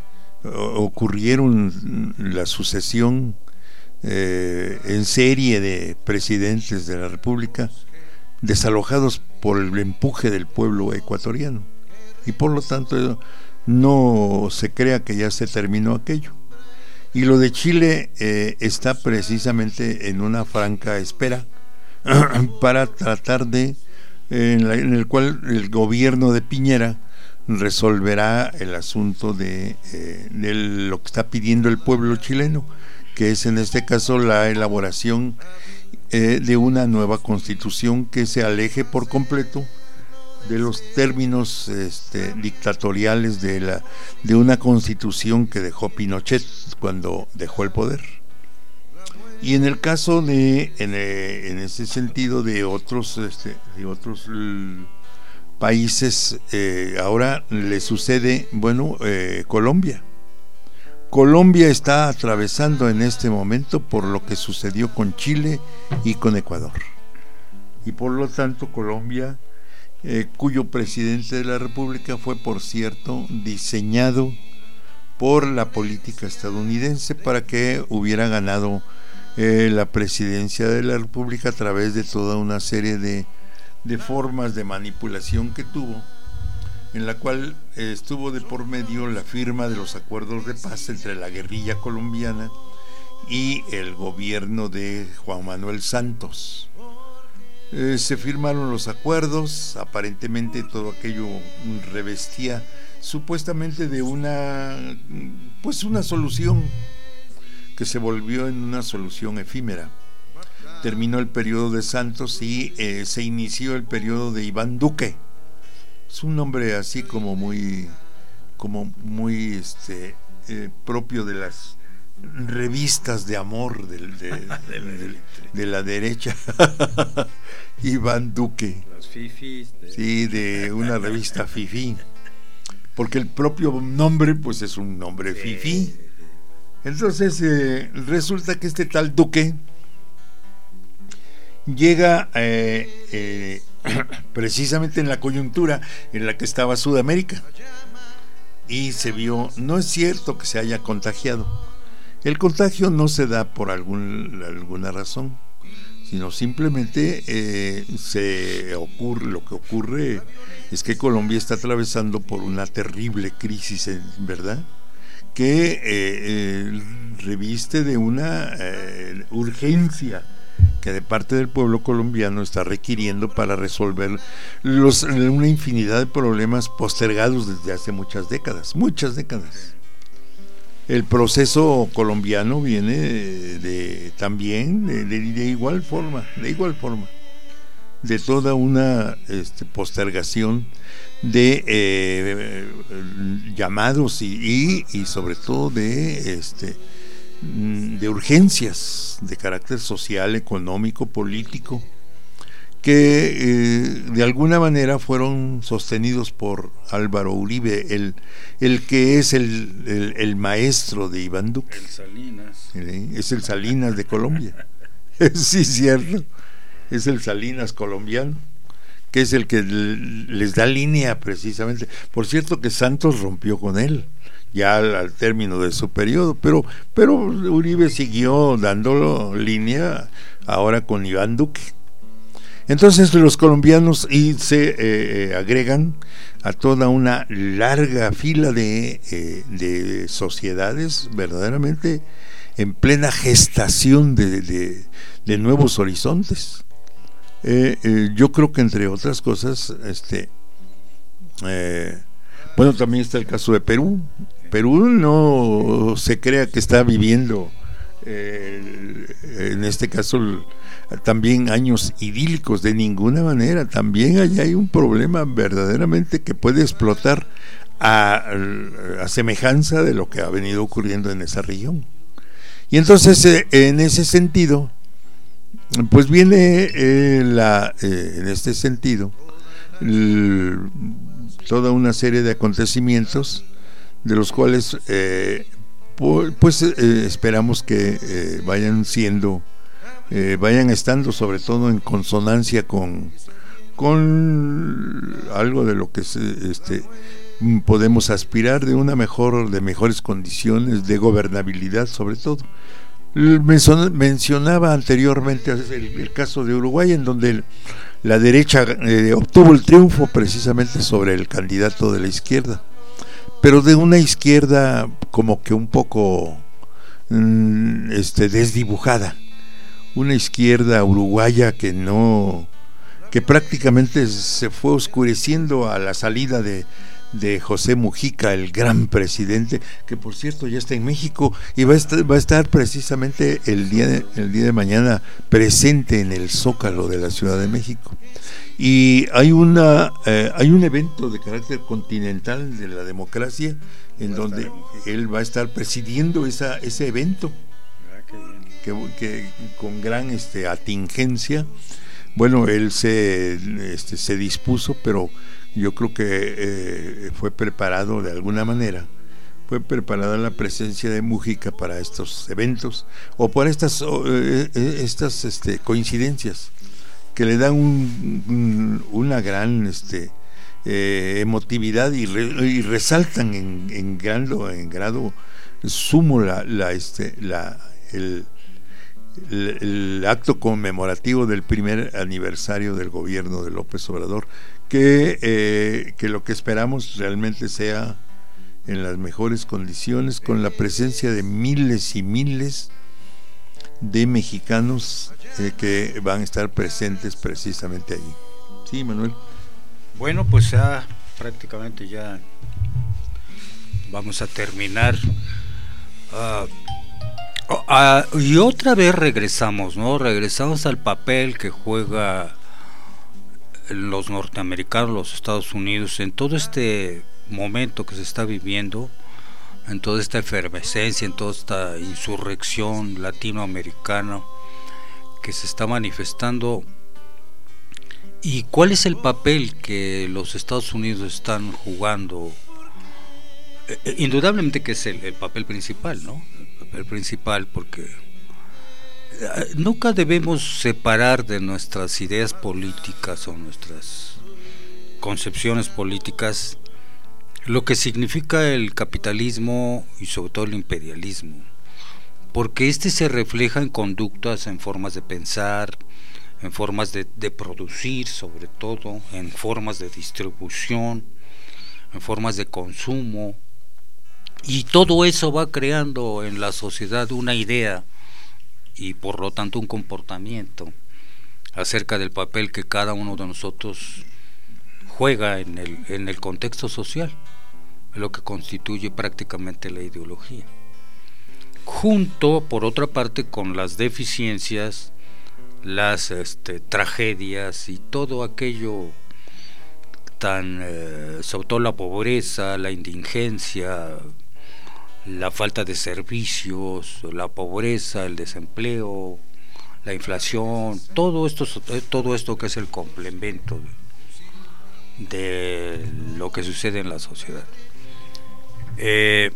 Speaker 4: ocurrieron la sucesión eh, en serie de presidentes de la República desalojados por el empuje del pueblo ecuatoriano, y por lo tanto no se crea que ya se terminó aquello. Y lo de Chile eh, está precisamente en una franca espera para tratar de en, la, en el cual el gobierno de Piñera resolverá el asunto de, eh, de lo que está pidiendo el pueblo chileno, que es en este caso la elaboración eh, de una nueva constitución que se aleje por completo de los términos este, dictatoriales de la de una constitución que dejó Pinochet cuando dejó el poder. Y en el caso de en, en ese sentido de otros este, de otros l, países, eh, ahora le sucede, bueno, eh, Colombia. Colombia está atravesando en este momento por lo que sucedió con Chile y con Ecuador. Y por lo tanto Colombia, eh, cuyo presidente de la República fue, por cierto, diseñado por la política estadounidense para que hubiera ganado eh, la presidencia de la República a través de toda una serie de, de formas de manipulación que tuvo, en la cual eh, estuvo de por medio la firma de los acuerdos de paz entre la guerrilla colombiana y el gobierno de Juan Manuel Santos. Eh, se firmaron los acuerdos, aparentemente todo aquello revestía supuestamente de una, pues una solución que se volvió en una solución efímera. Terminó el periodo de Santos y eh, se inició el periodo de Iván Duque. Es un nombre así como muy, como muy este, eh, propio de las revistas de amor del, de, de, de la derecha. Iván Duque.
Speaker 5: Los fifis. De...
Speaker 4: Sí, de una revista fifí. Porque el propio nombre, pues es un nombre sí, fifí. Sí, sí. Entonces, eh, resulta que este tal Duque llega eh, eh, precisamente en la coyuntura en la que estaba Sudamérica y se vio, no es cierto que se haya contagiado, el contagio no se da por algún, alguna razón, sino simplemente eh, se ocurre, lo que ocurre es que Colombia está atravesando por una terrible crisis, ¿verdad?, que eh, eh, reviste de una eh, urgencia que de parte del pueblo colombiano está requiriendo para resolver los, una infinidad de problemas postergados desde hace muchas décadas, muchas décadas. El proceso colombiano viene de, de también de, de, de igual forma, de igual forma, de toda una este, postergación de eh, llamados y, y, y sobre todo de este de urgencias de carácter social, económico, político, que eh, de alguna manera fueron sostenidos por Álvaro Uribe, el, el que es el, el, el maestro de Iván Duque.
Speaker 5: El Salinas.
Speaker 4: ¿Eh? Es el Salinas de Colombia. Sí, cierto. Es el Salinas colombiano, que es el que les da línea precisamente. Por cierto que Santos rompió con él ya al, al término de su periodo, pero, pero Uribe siguió dando línea ahora con Iván Duque. Entonces los colombianos y se eh, agregan a toda una larga fila de, eh, de sociedades verdaderamente en plena gestación de, de, de nuevos horizontes. Eh, eh, yo creo que entre otras cosas, este, eh, bueno, también está el caso de Perú. Perú no se crea que está viviendo, eh, en este caso, también años idílicos, de ninguna manera. También allá hay un problema verdaderamente que puede explotar a, a semejanza de lo que ha venido ocurriendo en esa región. Y entonces, eh, en ese sentido, pues viene eh, la, eh, en este sentido l, toda una serie de acontecimientos de los cuales eh, pues, pues eh, esperamos que eh, vayan siendo eh, vayan estando sobre todo en consonancia con con algo de lo que se, este, podemos aspirar, de una mejor de mejores condiciones de gobernabilidad, sobre todo. Mencionaba anteriormente el, el caso de Uruguay, en donde el, la derecha eh, obtuvo el triunfo precisamente sobre el candidato de la izquierda, pero de una izquierda como que un poco mm, este, desdibujada, una izquierda uruguaya que no, que prácticamente se fue oscureciendo a la salida de de José Mujica, el gran presidente, que por cierto ya está en México y va a estar, va a estar precisamente el día de, el día de mañana presente en el Zócalo de la Ciudad de México. Y hay una eh, hay un evento de carácter continental de la democracia en donde él va a estar presidiendo esa, ese evento, que, que con gran este, atingencia. Bueno, él se, este, se dispuso, pero yo creo que eh, fue preparado de alguna manera, fue preparada la presencia de Mujica para estos eventos o por estas eh, estas este, coincidencias que le dan un, un, una gran este, eh, emotividad y, re, y resaltan en, en grado en grado sumo la, la este la el el, el acto conmemorativo del primer aniversario del gobierno de López Obrador, que, eh, que lo que esperamos realmente sea en las mejores condiciones, con la presencia de miles y miles de mexicanos eh, que van a estar presentes precisamente allí. Sí, Manuel.
Speaker 5: Bueno, pues ya prácticamente ya vamos a terminar. Uh, uh, y otra vez regresamos, ¿no? Regresamos al papel que juega los norteamericanos, los Estados Unidos, en todo este momento que se está viviendo, en toda esta efervescencia, en toda esta insurrección latinoamericana que se está manifestando. ¿Y cuál es el papel que los Estados Unidos están jugando? Eh, indudablemente que es el, el papel principal, ¿no? El papel principal, porque eh, nunca debemos separar de nuestras ideas políticas o nuestras concepciones políticas lo que significa el capitalismo y sobre todo el imperialismo, porque este se refleja en conductas, en formas de pensar, en formas de, de producir, sobre todo en formas de distribución, en formas de consumo, y todo eso va creando en la sociedad una idea y por lo tanto un comportamiento acerca del papel que cada uno de nosotros juega en el, en el contexto social, lo que constituye prácticamente la ideología, junto por otra parte con las deficiencias, las este, tragedias y todo aquello tan, eh, sobre todo la pobreza, la indigencia, la falta de servicios, la pobreza, el desempleo, la inflación, todo esto, todo esto que es el complemento de, de lo que sucede en la sociedad. Eh,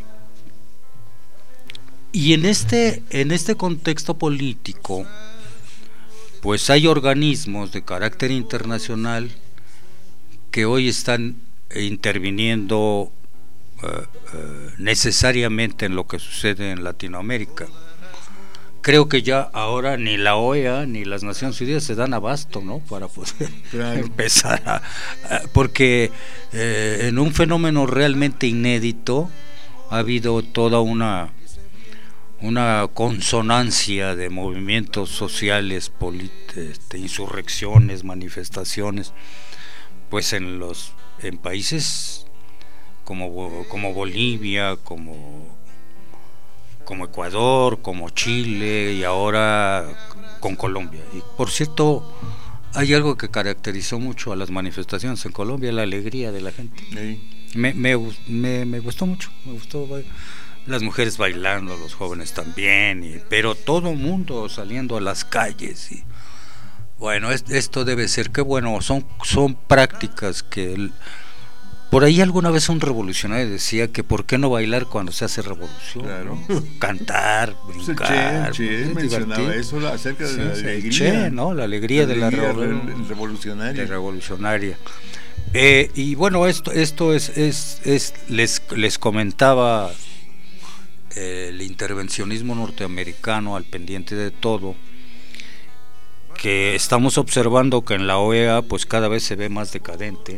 Speaker 5: y en este, en este contexto político, pues hay organismos de carácter internacional que hoy están interviniendo uh, uh, necesariamente en lo que sucede en Latinoamérica. Creo que ya ahora ni la O E A ni las Naciones Unidas se dan abasto, ¿no?, para poder claro. empezar a, a, porque eh, en un fenómeno realmente inédito ha habido toda una una consonancia de movimientos sociales, polit- este, insurrecciones, manifestaciones, pues en los en países como como Bolivia, como como Ecuador, como Chile y ahora con Colombia. Y por cierto, hay algo que caracterizó mucho a las manifestaciones en Colombia, la alegría de la gente. Sí. Me, me, me, me gustó mucho, me gustó las mujeres bailando, los jóvenes también, y, pero todo el mundo saliendo a las calles. Y bueno, es, esto debe ser, qué bueno, son, son prácticas que... El, por ahí alguna vez un revolucionario decía que por qué no bailar cuando se hace revolución, claro. ¿no? Cantar, brincar.
Speaker 4: Che, che, pues, mencionaba eso acerca de sí, la alegría,
Speaker 5: che, ¿no? La alegría, la alegría de la
Speaker 4: revolucionaria. revolucionaria.
Speaker 5: De revolucionaria. Eh, y bueno, esto, esto es, es, es les, les comentaba eh, el intervencionismo norteamericano al pendiente de todo, que estamos observando que en la O E A pues cada vez se ve más decadente.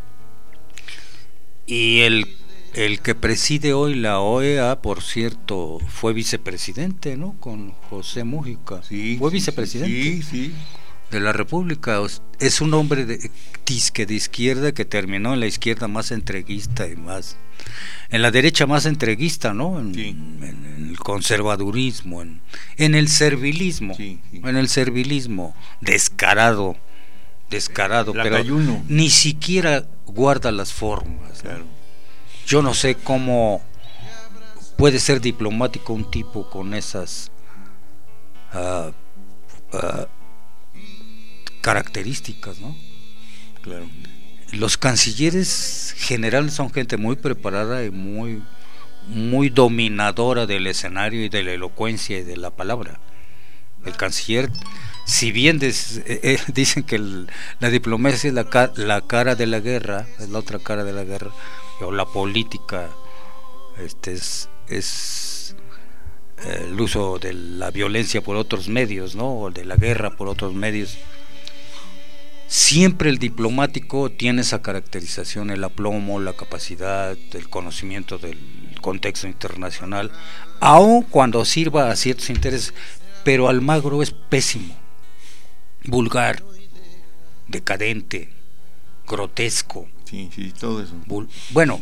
Speaker 5: Y el, el que preside hoy la O E A, por cierto, fue vicepresidente, ¿no? Con José Mújica.
Speaker 4: Sí,
Speaker 5: fue
Speaker 4: sí,
Speaker 5: vicepresidente
Speaker 4: sí, sí.
Speaker 5: de la República. Es un hombre de, disque de izquierda que terminó en la izquierda más entreguista y más... En la derecha más entreguista, ¿no? En, sí. en, en el conservadurismo, en, en el servilismo. Sí, sí. En el servilismo descarado. descarado,
Speaker 4: la
Speaker 5: pero
Speaker 4: cayuno.
Speaker 5: Ni siquiera guarda las formas.
Speaker 4: Claro.
Speaker 5: Yo no sé cómo puede ser diplomático un tipo con esas uh, uh, características, ¿no?
Speaker 4: Claro.
Speaker 5: Los cancilleres generales son gente muy preparada y muy muy dominadora del escenario y de la elocuencia y de la palabra. El canciller, si bien des, eh, eh, dicen que el, la diplomacia es la, ca, la cara de la guerra, es la otra cara de la guerra, o la política este es, es el uso de la violencia por otros medios, ¿no? O de la guerra por otros medios. Siempre el diplomático tiene esa caracterización, el aplomo, la capacidad, el conocimiento del contexto internacional, aun cuando sirva a ciertos intereses. Pero Almagro es pésimo, vulgar, decadente, grotesco.
Speaker 4: Sí, sí, todo eso.
Speaker 5: Bueno,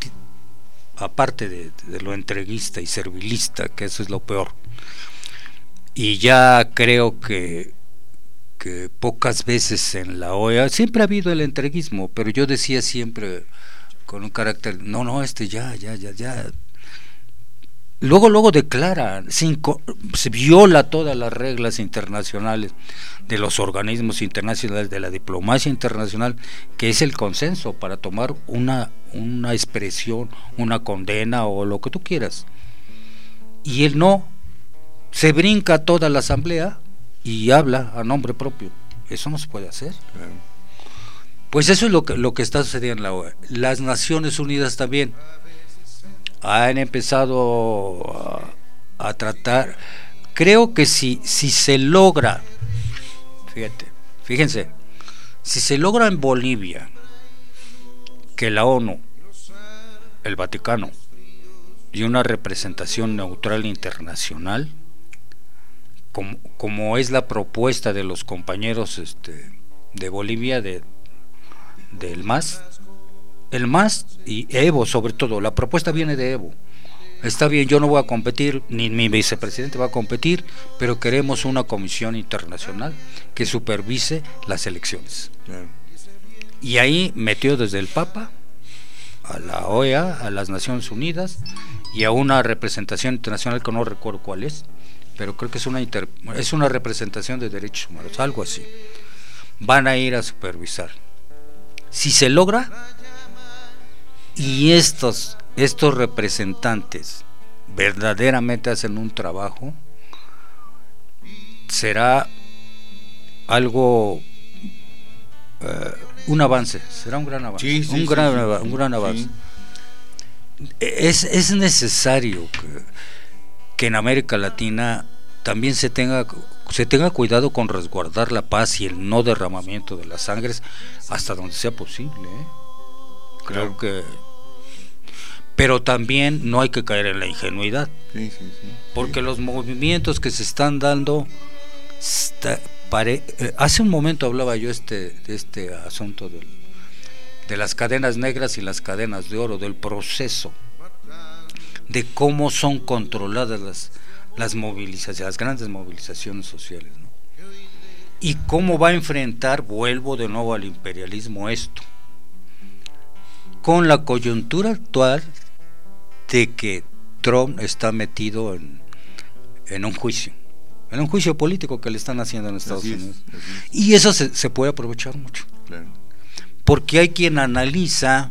Speaker 5: aparte de, de lo entreguista y servilista, que eso es lo peor. Y ya creo que, que pocas veces en la O E A, siempre ha habido el entreguismo, pero yo decía siempre con un carácter, no, no, este ya, ya, ya, ya. Luego, luego declara, cinco, se viola todas las reglas internacionales de los organismos internacionales, de la diplomacia internacional, que es el consenso para tomar una, una expresión, una condena o lo que tú quieras. Y él no, se brinca toda la asamblea y habla a nombre propio. Eso no se puede hacer.
Speaker 4: Claro.
Speaker 5: Pues eso es lo que, lo que está sucediendo en la O E A. Las Naciones Unidas también han empezado a, a tratar, creo que si, si se logra, fíjate, fíjense, si se logra en Bolivia que la ONU, el Vaticano y una representación neutral internacional, como, como es la propuesta de los compañeros este, de Bolivia, de del M A S, el M A S y Evo, sobre todo, la propuesta viene de Evo. Está bien, yo no voy a competir, ni mi vicepresidente va a competir, pero queremos una comisión internacional que supervise las elecciones.
Speaker 4: Claro.
Speaker 5: Y ahí metió desde el Papa a la O E A, a las Naciones Unidas y a una representación internacional que no recuerdo cuál es, pero creo que es una inter, es una representación de derechos humanos, algo así. Van a ir a supervisar. Si se logra, y estos estos representantes verdaderamente hacen un trabajo, será algo, eh, un avance, será un gran avance,
Speaker 4: sí, sí,
Speaker 5: un,
Speaker 4: sí,
Speaker 5: gran,
Speaker 4: sí,
Speaker 5: un gran avance.
Speaker 4: Sí.
Speaker 5: Es, es necesario que, que en América Latina también se tenga se tenga cuidado con resguardar la paz y el no derramamiento de las sangres hasta donde sea posible, ¿eh? Creo
Speaker 4: claro.
Speaker 5: que, pero también no hay que caer en la ingenuidad,
Speaker 4: sí, sí, sí,
Speaker 5: porque
Speaker 4: sí.
Speaker 5: los movimientos que se están dando está, pare, eh, hace un momento hablaba yo este de este asunto del, de las cadenas negras y las cadenas de oro, del proceso de cómo son controladas las las movilizaciones, las grandes movilizaciones sociales, ¿no? Y cómo va a enfrentar, vuelvo de nuevo al imperialismo, esto con la coyuntura actual de que Trump está metido en, en un juicio, en un juicio político que le están haciendo en Estados
Speaker 4: así
Speaker 5: Unidos,
Speaker 4: es, así es.
Speaker 5: Y eso se, se puede aprovechar mucho,
Speaker 4: Claro.
Speaker 5: porque hay quien analiza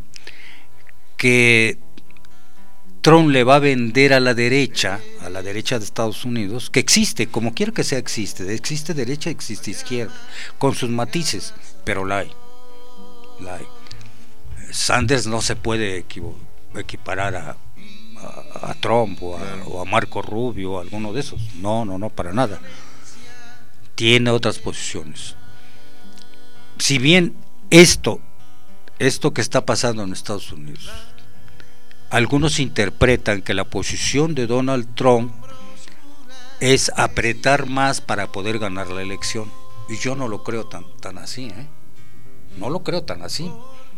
Speaker 5: que Trump le va a vender a la derecha, a la derecha de Estados Unidos, que existe, como quiera que sea existe, existe derecha, existe izquierda, con sus matices, pero la hay, la hay. Sanders no se puede equiparar a, a, a Trump o a, o a Marco Rubio o a alguno de esos, no, no, no, para nada. Tiene otras posiciones. Si bien esto, esto que está pasando en Estados Unidos, algunos interpretan que la posición de Donald Trump es apretar más para poder ganar la elección, y yo no lo creo tan, tan así, ¿eh? No lo creo tan así.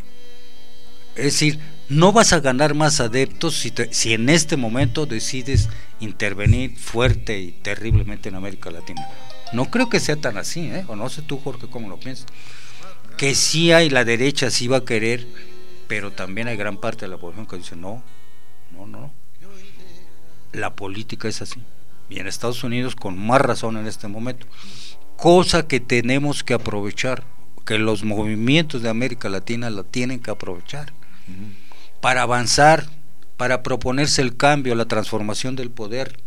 Speaker 5: Es decir, no vas a ganar más adeptos si, te, si en este momento decides intervenir fuerte y terriblemente en América Latina. No creo que sea tan así, ¿eh? O no sé tú, Jorge, cómo lo piensas. Que sí hay, la derecha sí va a querer, pero también hay gran parte de la población que dice no, no, no. La política es así. Y en Estados Unidos con más razón en este momento. Cosa que tenemos que aprovechar, que los movimientos de América Latina la tienen que aprovechar. Uh-huh. Para avanzar, para proponerse el cambio, la transformación del poder.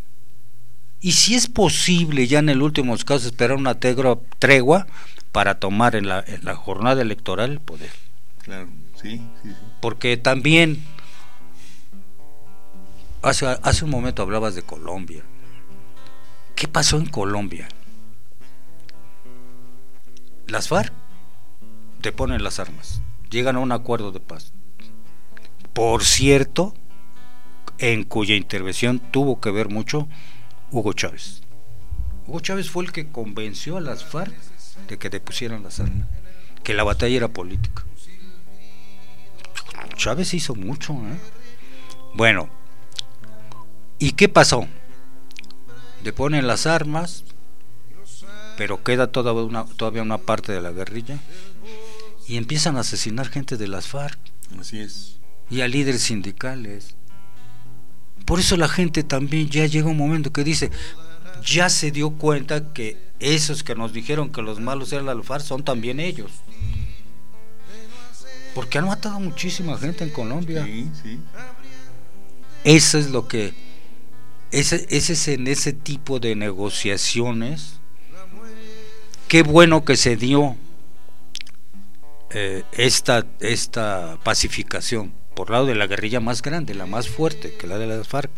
Speaker 5: Y si es posible, ya en el último caso, esperar una tegua, tregua para tomar en la, en la jornada electoral el poder.
Speaker 4: Claro, sí, sí, sí.
Speaker 5: Porque también hace, hace un momento hablabas de Colombia. ¿Qué pasó en Colombia? Las FARC te ponen las armas, llegan a un acuerdo de paz. Por cierto, en cuya intervención tuvo que ver mucho Hugo Chávez. Hugo Chávez fue el que convenció a las FARC de que depusieran las armas, que la batalla era política. Chávez hizo mucho, ¿eh? Bueno, ¿y qué pasó? Le ponen las armas, pero queda todavía una, todavía una parte de la guerrilla y empiezan a asesinar gente de las FARC.
Speaker 4: Así es.
Speaker 5: Y a líderes sindicales. Por eso la gente también ya llega un momento que dice, ya se dio cuenta que esos que nos dijeron que los malos eran las FARC son también ellos. Porque han matado muchísima gente en Colombia.
Speaker 4: Sí, sí.
Speaker 5: Eso es lo que, ese, ese es en ese tipo de negociaciones. Qué bueno que se dio eh, esta, esta pacificación por lado de la guerrilla más grande, la más fuerte, que la de las FARC.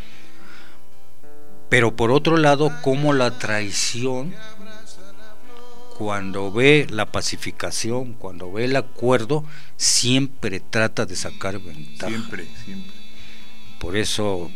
Speaker 5: Pero por otro lado, como la traición, cuando ve la pacificación, cuando ve el acuerdo, siempre trata de sacar ventaja.
Speaker 4: Siempre, siempre.
Speaker 5: Por eso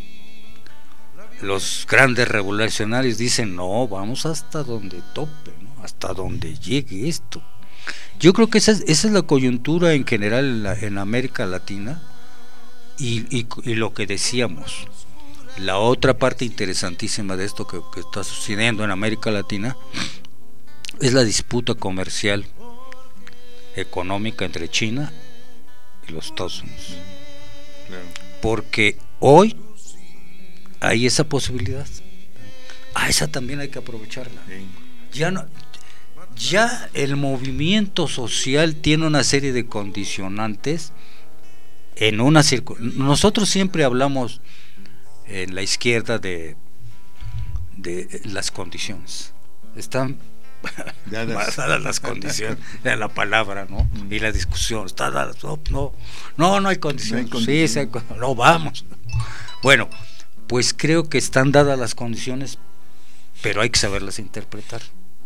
Speaker 5: los grandes revolucionarios dicen, no, vamos hasta donde tope, ¿no? Hasta donde llegue esto. Yo creo que esa es, esa es la coyuntura en general en, la, en América Latina y, y, y lo que decíamos, la otra parte interesantísima de esto que, que está sucediendo en América Latina es la disputa comercial económica entre China y los Estados Unidos.
Speaker 4: Claro.
Speaker 5: Porque hoy hay esa posibilidad. A esa también hay que aprovecharla.
Speaker 4: Sí.
Speaker 5: Ya no, ya el movimiento social tiene una serie de condicionantes en una circu- nosotros siempre hablamos en la izquierda de de las condiciones. Están dadas, dadas las condiciones de la palabra, ¿no? Mm. Y la discusión está dada, no, no, no, no hay condiciones. No, hay condiciones. Sí, sí, no vamos. Bueno, pues creo que están dadas las condiciones, pero hay que saberlas interpretar.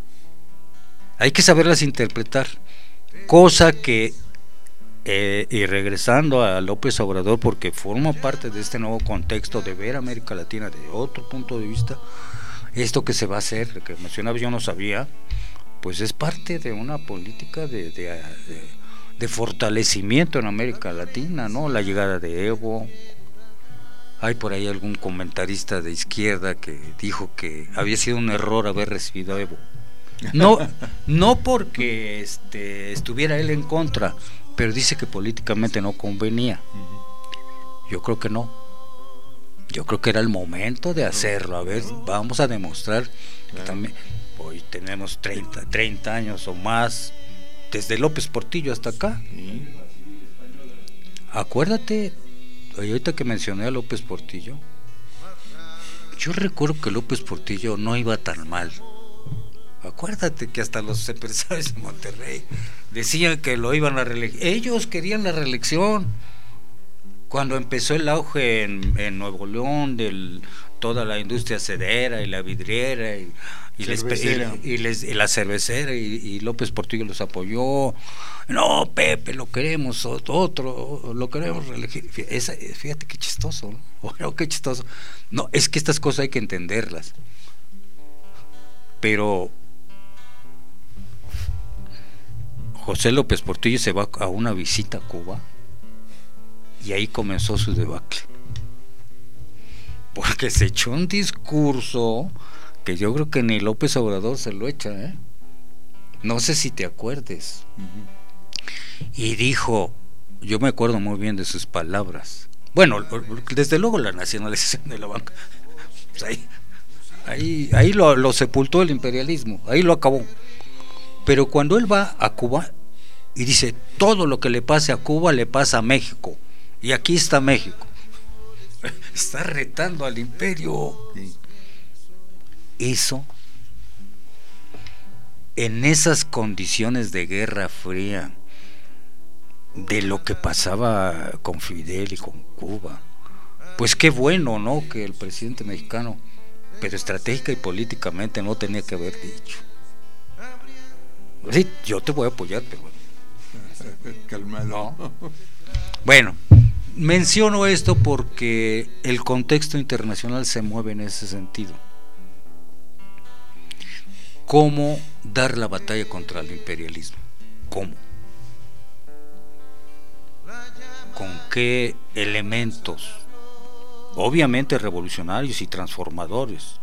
Speaker 5: Hay que saberlas interpretar, cosa que eh, y regresando a López Obrador, porque forma parte de este nuevo contexto de ver América Latina de otro punto de vista. Esto que se va a hacer, que mencionaba yo no sabía, pues es parte de una política de, de, de, de fortalecimiento en América Latina, ¿no? La llegada de Evo. Hay por ahí algún comentarista de izquierda que dijo que había sido un error haber recibido a Evo. No, no porque este, estuviera él en contra, pero dice que políticamente no convenía. Yo creo que no. Yo creo que era el momento de hacerlo. A ver, vamos a demostrar que también hoy tenemos treinta, treinta años o más, desde López Portillo hasta acá. Acuérdate, ahorita que mencioné a López Portillo, yo recuerdo que López Portillo no iba tan mal. Acuérdate que hasta los empresarios de Monterrey decían que lo iban a reelegir. Ellos querían la reelección. Cuando empezó el auge en, en Nuevo León de toda la industria acerera y la vidriera y, y, les, y, y, les, y la cervecera y, y López Portillo los apoyó. No, Pepe, lo queremos, otro, lo queremos reelegir. Esa, fíjate qué chistoso, ¿no? Bueno, qué chistoso. No, es que estas cosas hay que entenderlas. Pero José López Portillo se va a una visita a Cuba. Y ahí comenzó su debacle, porque se echó un discurso que yo creo que ni López Obrador se lo echa, ¿eh? No sé si te acuerdes. Uh-huh. Y dijo, yo me acuerdo muy bien de sus palabras. Bueno, desde luego la nacionalización de la banca, pues ahí, ahí, ahí lo, lo sepultó el imperialismo, ahí lo acabó. Pero cuando él va a Cuba y dice, todo lo que le pase a Cuba le pasa a México. Y aquí está México. Está retando al imperio. Eso, en esas condiciones de guerra fría, de lo que pasaba con Fidel y con Cuba, pues qué bueno, ¿no? Que el presidente mexicano, pero estratégica y políticamente no tenía que haber dicho. Sí, yo te voy a apoyar, pero
Speaker 4: calmado.
Speaker 5: No. Bueno, menciono esto porque el contexto internacional se mueve en ese sentido. ¿Cómo dar la batalla contra el imperialismo? ¿Cómo? ¿Con qué elementos? Obviamente revolucionarios y transformadores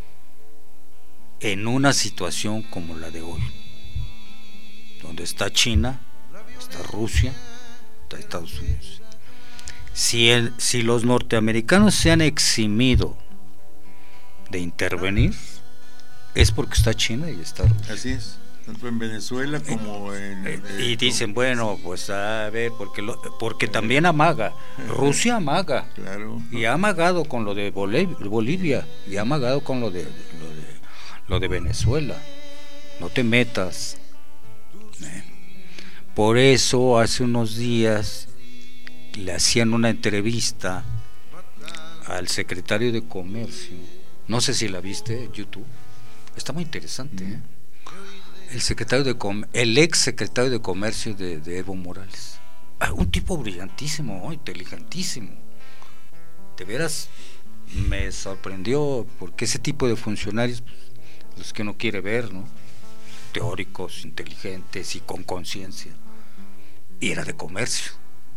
Speaker 5: en una situación como la de hoy, donde está China, está Rusia, está Estados Unidos. Si, el, si los norteamericanos se han eximido de intervenir, es porque está China y está Rusia.
Speaker 4: Así es, tanto en Venezuela como en...
Speaker 5: Eh,
Speaker 4: eh,
Speaker 5: y dicen, bueno, pues a ver, porque, lo, porque también amaga, Rusia amaga,
Speaker 4: claro.
Speaker 5: Y ha amagado con lo de Bolivia, y ha amagado con lo de, lo de, lo de Venezuela. No te metas. Eh. Por eso hace unos días le hacían una entrevista al secretario de Comercio, no sé si la viste en YouTube, está muy interesante, ¿eh? El secretario de Com- el ex secretario de Comercio de, de Evo Morales, ah, un tipo brillantísimo, oh, inteligentísimo, de veras me sorprendió, porque ese tipo de funcionarios, los que uno quiere ver, ¿no? Teóricos, inteligentes y con conciencia, y era de comercio.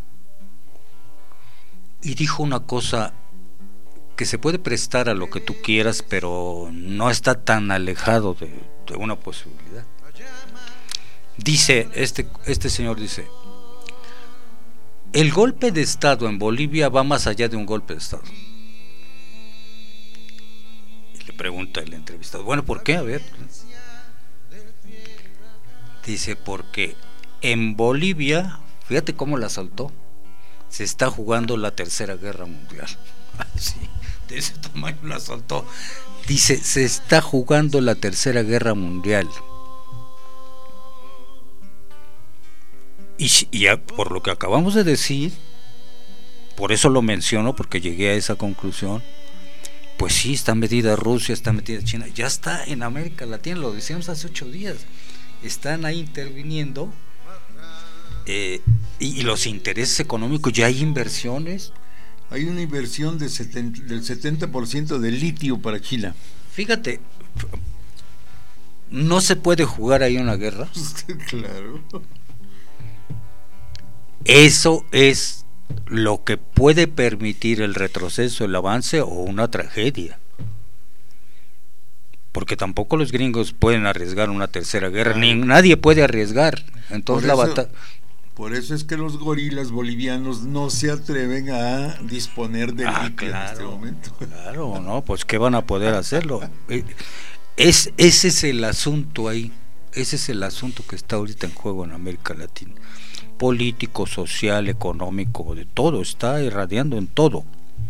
Speaker 5: Y dijo una cosa que se puede prestar a lo que tú quieras, pero no está tan alejado de, de una posibilidad. Dice, este, este señor dice, el golpe de Estado en Bolivia va más allá de un golpe de Estado. Y le pregunta el entrevistado, bueno, ¿por qué? A ver. Dice, porque en Bolivia, fíjate cómo la saltó, se está jugando la tercera guerra mundial. Así, de ese tamaño la soltó. Dice, se está jugando la tercera guerra mundial. Y, y ya, por lo que acabamos de decir, por eso lo menciono, porque llegué a esa conclusión. Pues sí, está metida Rusia, está metida China, ya está en América Latina, lo decíamos hace ocho días. Están ahí interviniendo. Eh, y, y los intereses económicos, ya hay inversiones.
Speaker 4: Hay una inversión de setenta, del setenta por ciento de litio para China.
Speaker 5: Fíjate, no se puede jugar ahí una guerra.
Speaker 4: Claro.
Speaker 5: Eso es lo que puede permitir el retroceso, el avance o una tragedia. Porque tampoco los gringos pueden arriesgar una tercera guerra, claro. Ni nadie puede arriesgar. Entonces la batalla.
Speaker 4: Por eso es que los gorilas bolivianos no se atreven a disponer de
Speaker 5: ah,
Speaker 4: litio
Speaker 5: claro,
Speaker 4: en este momento.
Speaker 5: Claro, no, pues qué van a poder hacerlo. Es, ese es el asunto ahí, ese es el asunto que está ahorita en juego en América Latina. Político, social, económico, de todo, está irradiando en todo.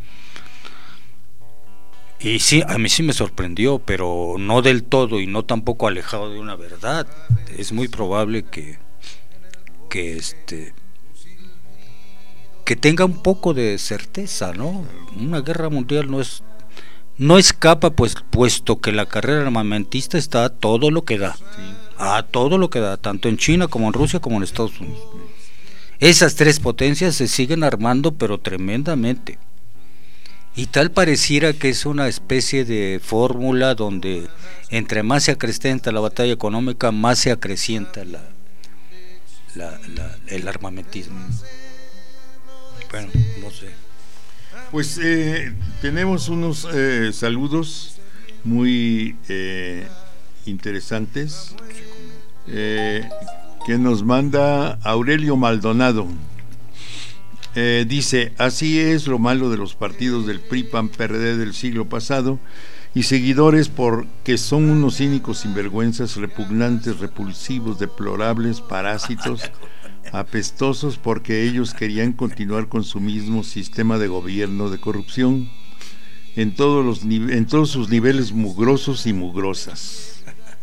Speaker 5: Y sí, a mí sí me sorprendió, pero no del todo y no tampoco alejado de una verdad. Es muy probable que que este que tenga un poco de certeza, ¿no? Una guerra mundial no es no escapa, pues puesto que la carrera armamentista está a todo lo que da, sí. a todo lo que da, tanto en China como en Rusia como en Estados Unidos. Esas tres potencias se siguen armando, pero tremendamente. Y tal pareciera que es una especie de fórmula donde entre más se acrecenta la batalla económica, más se acrecienta la La, la, el armamentismo. Bueno, no sé.
Speaker 4: Pues eh, tenemos unos eh, saludos muy eh, interesantes eh, que nos manda Aurelio Maldonado. Eh, dice, así es lo malo de los partidos del P R I, P A N, P R D del siglo pasado y seguidores, porque son unos cínicos sinvergüenzas, repugnantes, repulsivos, deplorables, parásitos, apestosos, porque ellos querían continuar con su mismo sistema de gobierno de corrupción en todos los en todos sus niveles mugrosos y mugrosas.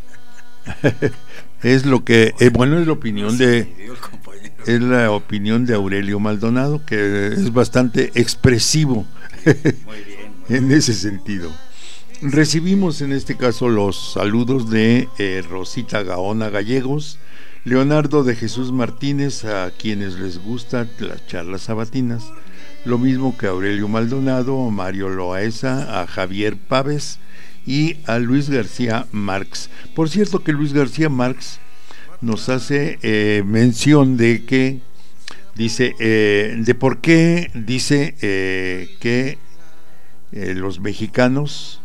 Speaker 4: Es lo que eh, bueno es la opinión de es la opinión de Aurelio Maldonado, que es bastante expresivo
Speaker 5: Muy bien, muy
Speaker 4: en ese sentido. Recibimos en este caso los saludos de eh, Rosita Gaona Gallegos, Leonardo de Jesús Martínez, a quienes les gustan las charlas sabatinas, lo mismo que a Aurelio Maldonado, a Mario Loaesa, a Javier Pávez y a Luis García Marx. Por cierto que Luis García Marx nos hace eh, mención de que dice eh, de por qué dice eh, que eh, los mexicanos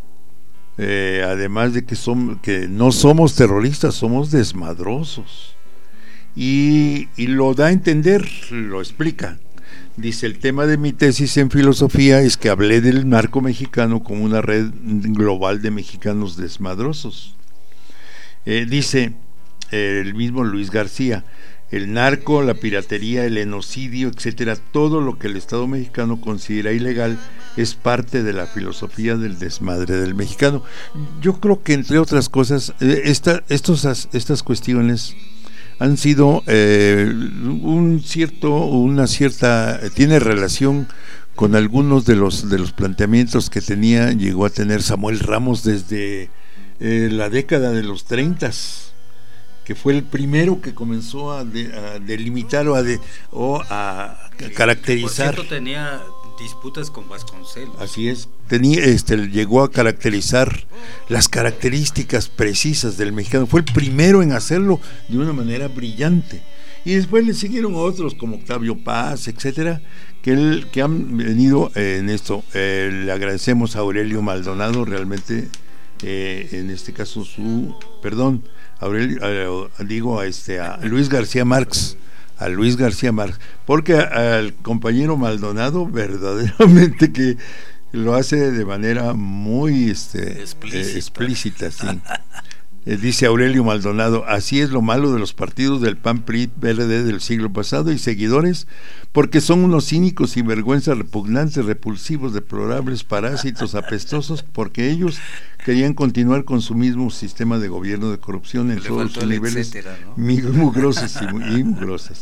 Speaker 4: eh, además de que son que no somos terroristas, somos desmadrosos, y, y lo da a entender, lo explica. Dice: el tema de mi tesis en filosofía es que hablé del narco mexicano como una red global de mexicanos desmadrosos. Eh, dice eh, el mismo Luis García: el narco, la piratería, el genocidio, etcétera, todo lo que el Estado mexicano considera ilegal es parte de la filosofía del desmadre del mexicano. Yo creo que, entre otras cosas, eh, esta, estos, estas cuestiones han sido eh, un cierto, una cierta, tiene relación con algunos de los de los planteamientos que tenía, llegó a tener Samuel Ramos desde eh, la década de los treintas, que fue el primero que comenzó a, de, a delimitar o a, de, o a caracterizar.
Speaker 5: Por cierto, tenía disputas con Vasconcelos.
Speaker 4: Así es, tenía, este, llegó a caracterizar las características precisas del mexicano. Fue el primero en hacerlo de una manera brillante. Y después le siguieron otros como Octavio Paz, etcétera, que, él, que han venido eh, en esto. Eh, le agradecemos a Aurelio Maldonado, realmente, eh, en este caso su, perdón, Aurelio, eh, digo a este, a Luis García Marx. a Luis García Marx, porque al compañero Maldonado verdaderamente que lo hace de manera muy este, explícita, eh, explícita sí. eh, dice Aurelio Maldonado: así es lo malo de los partidos del P A N, P R I, P R D del siglo pasado y seguidores, porque son unos cínicos, sinvergüenzas, repugnantes, repulsivos, deplorables, parásitos, apestosos, porque ellos querían continuar con su mismo sistema de gobierno de corrupción en Le todos sus niveles, etcétera, ¿no? mugrosas y, y mugrosas.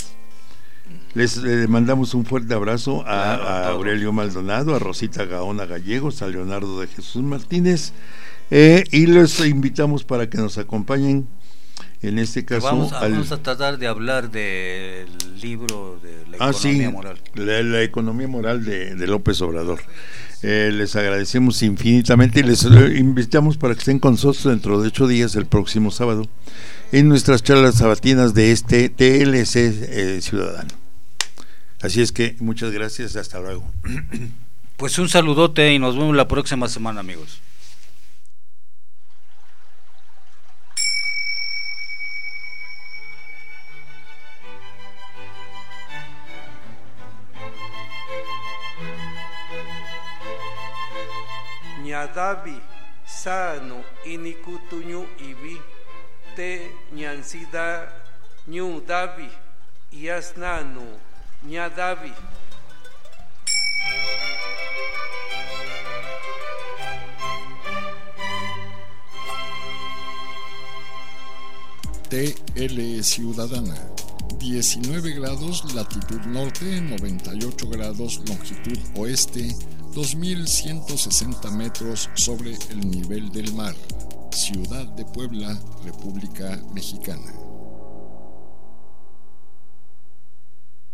Speaker 4: Les eh, mandamos un fuerte abrazo a, claro, a Aurelio Maldonado, a Rosita Gaona Gallegos, a Leonardo de Jesús Martínez, eh, y les invitamos para que nos acompañen en este caso.
Speaker 5: Vamos a,
Speaker 4: al...
Speaker 5: vamos a tratar de hablar del libro de la
Speaker 4: ah,
Speaker 5: economía
Speaker 4: sí,
Speaker 5: moral.
Speaker 4: La, la economía moral de, de López Obrador. Eh, les agradecemos infinitamente y les eh, invitamos para que estén con nosotros dentro de ocho días, el próximo sábado, en nuestras charlas sabatinas de este T L C eh, Ciudadano. Así es que muchas gracias, hasta luego.
Speaker 5: Pues un saludote y nos vemos la próxima semana, amigos.
Speaker 2: Ñadavi sano inikutuñu ibi te ñansida ñu davi yasnanu ñadavi.
Speaker 3: T L Ciudadana, diecinueve grados latitud norte, noventa y ocho grados longitud oeste, dos mil ciento sesenta metros sobre el nivel del mar. Ciudad de Puebla, República Mexicana.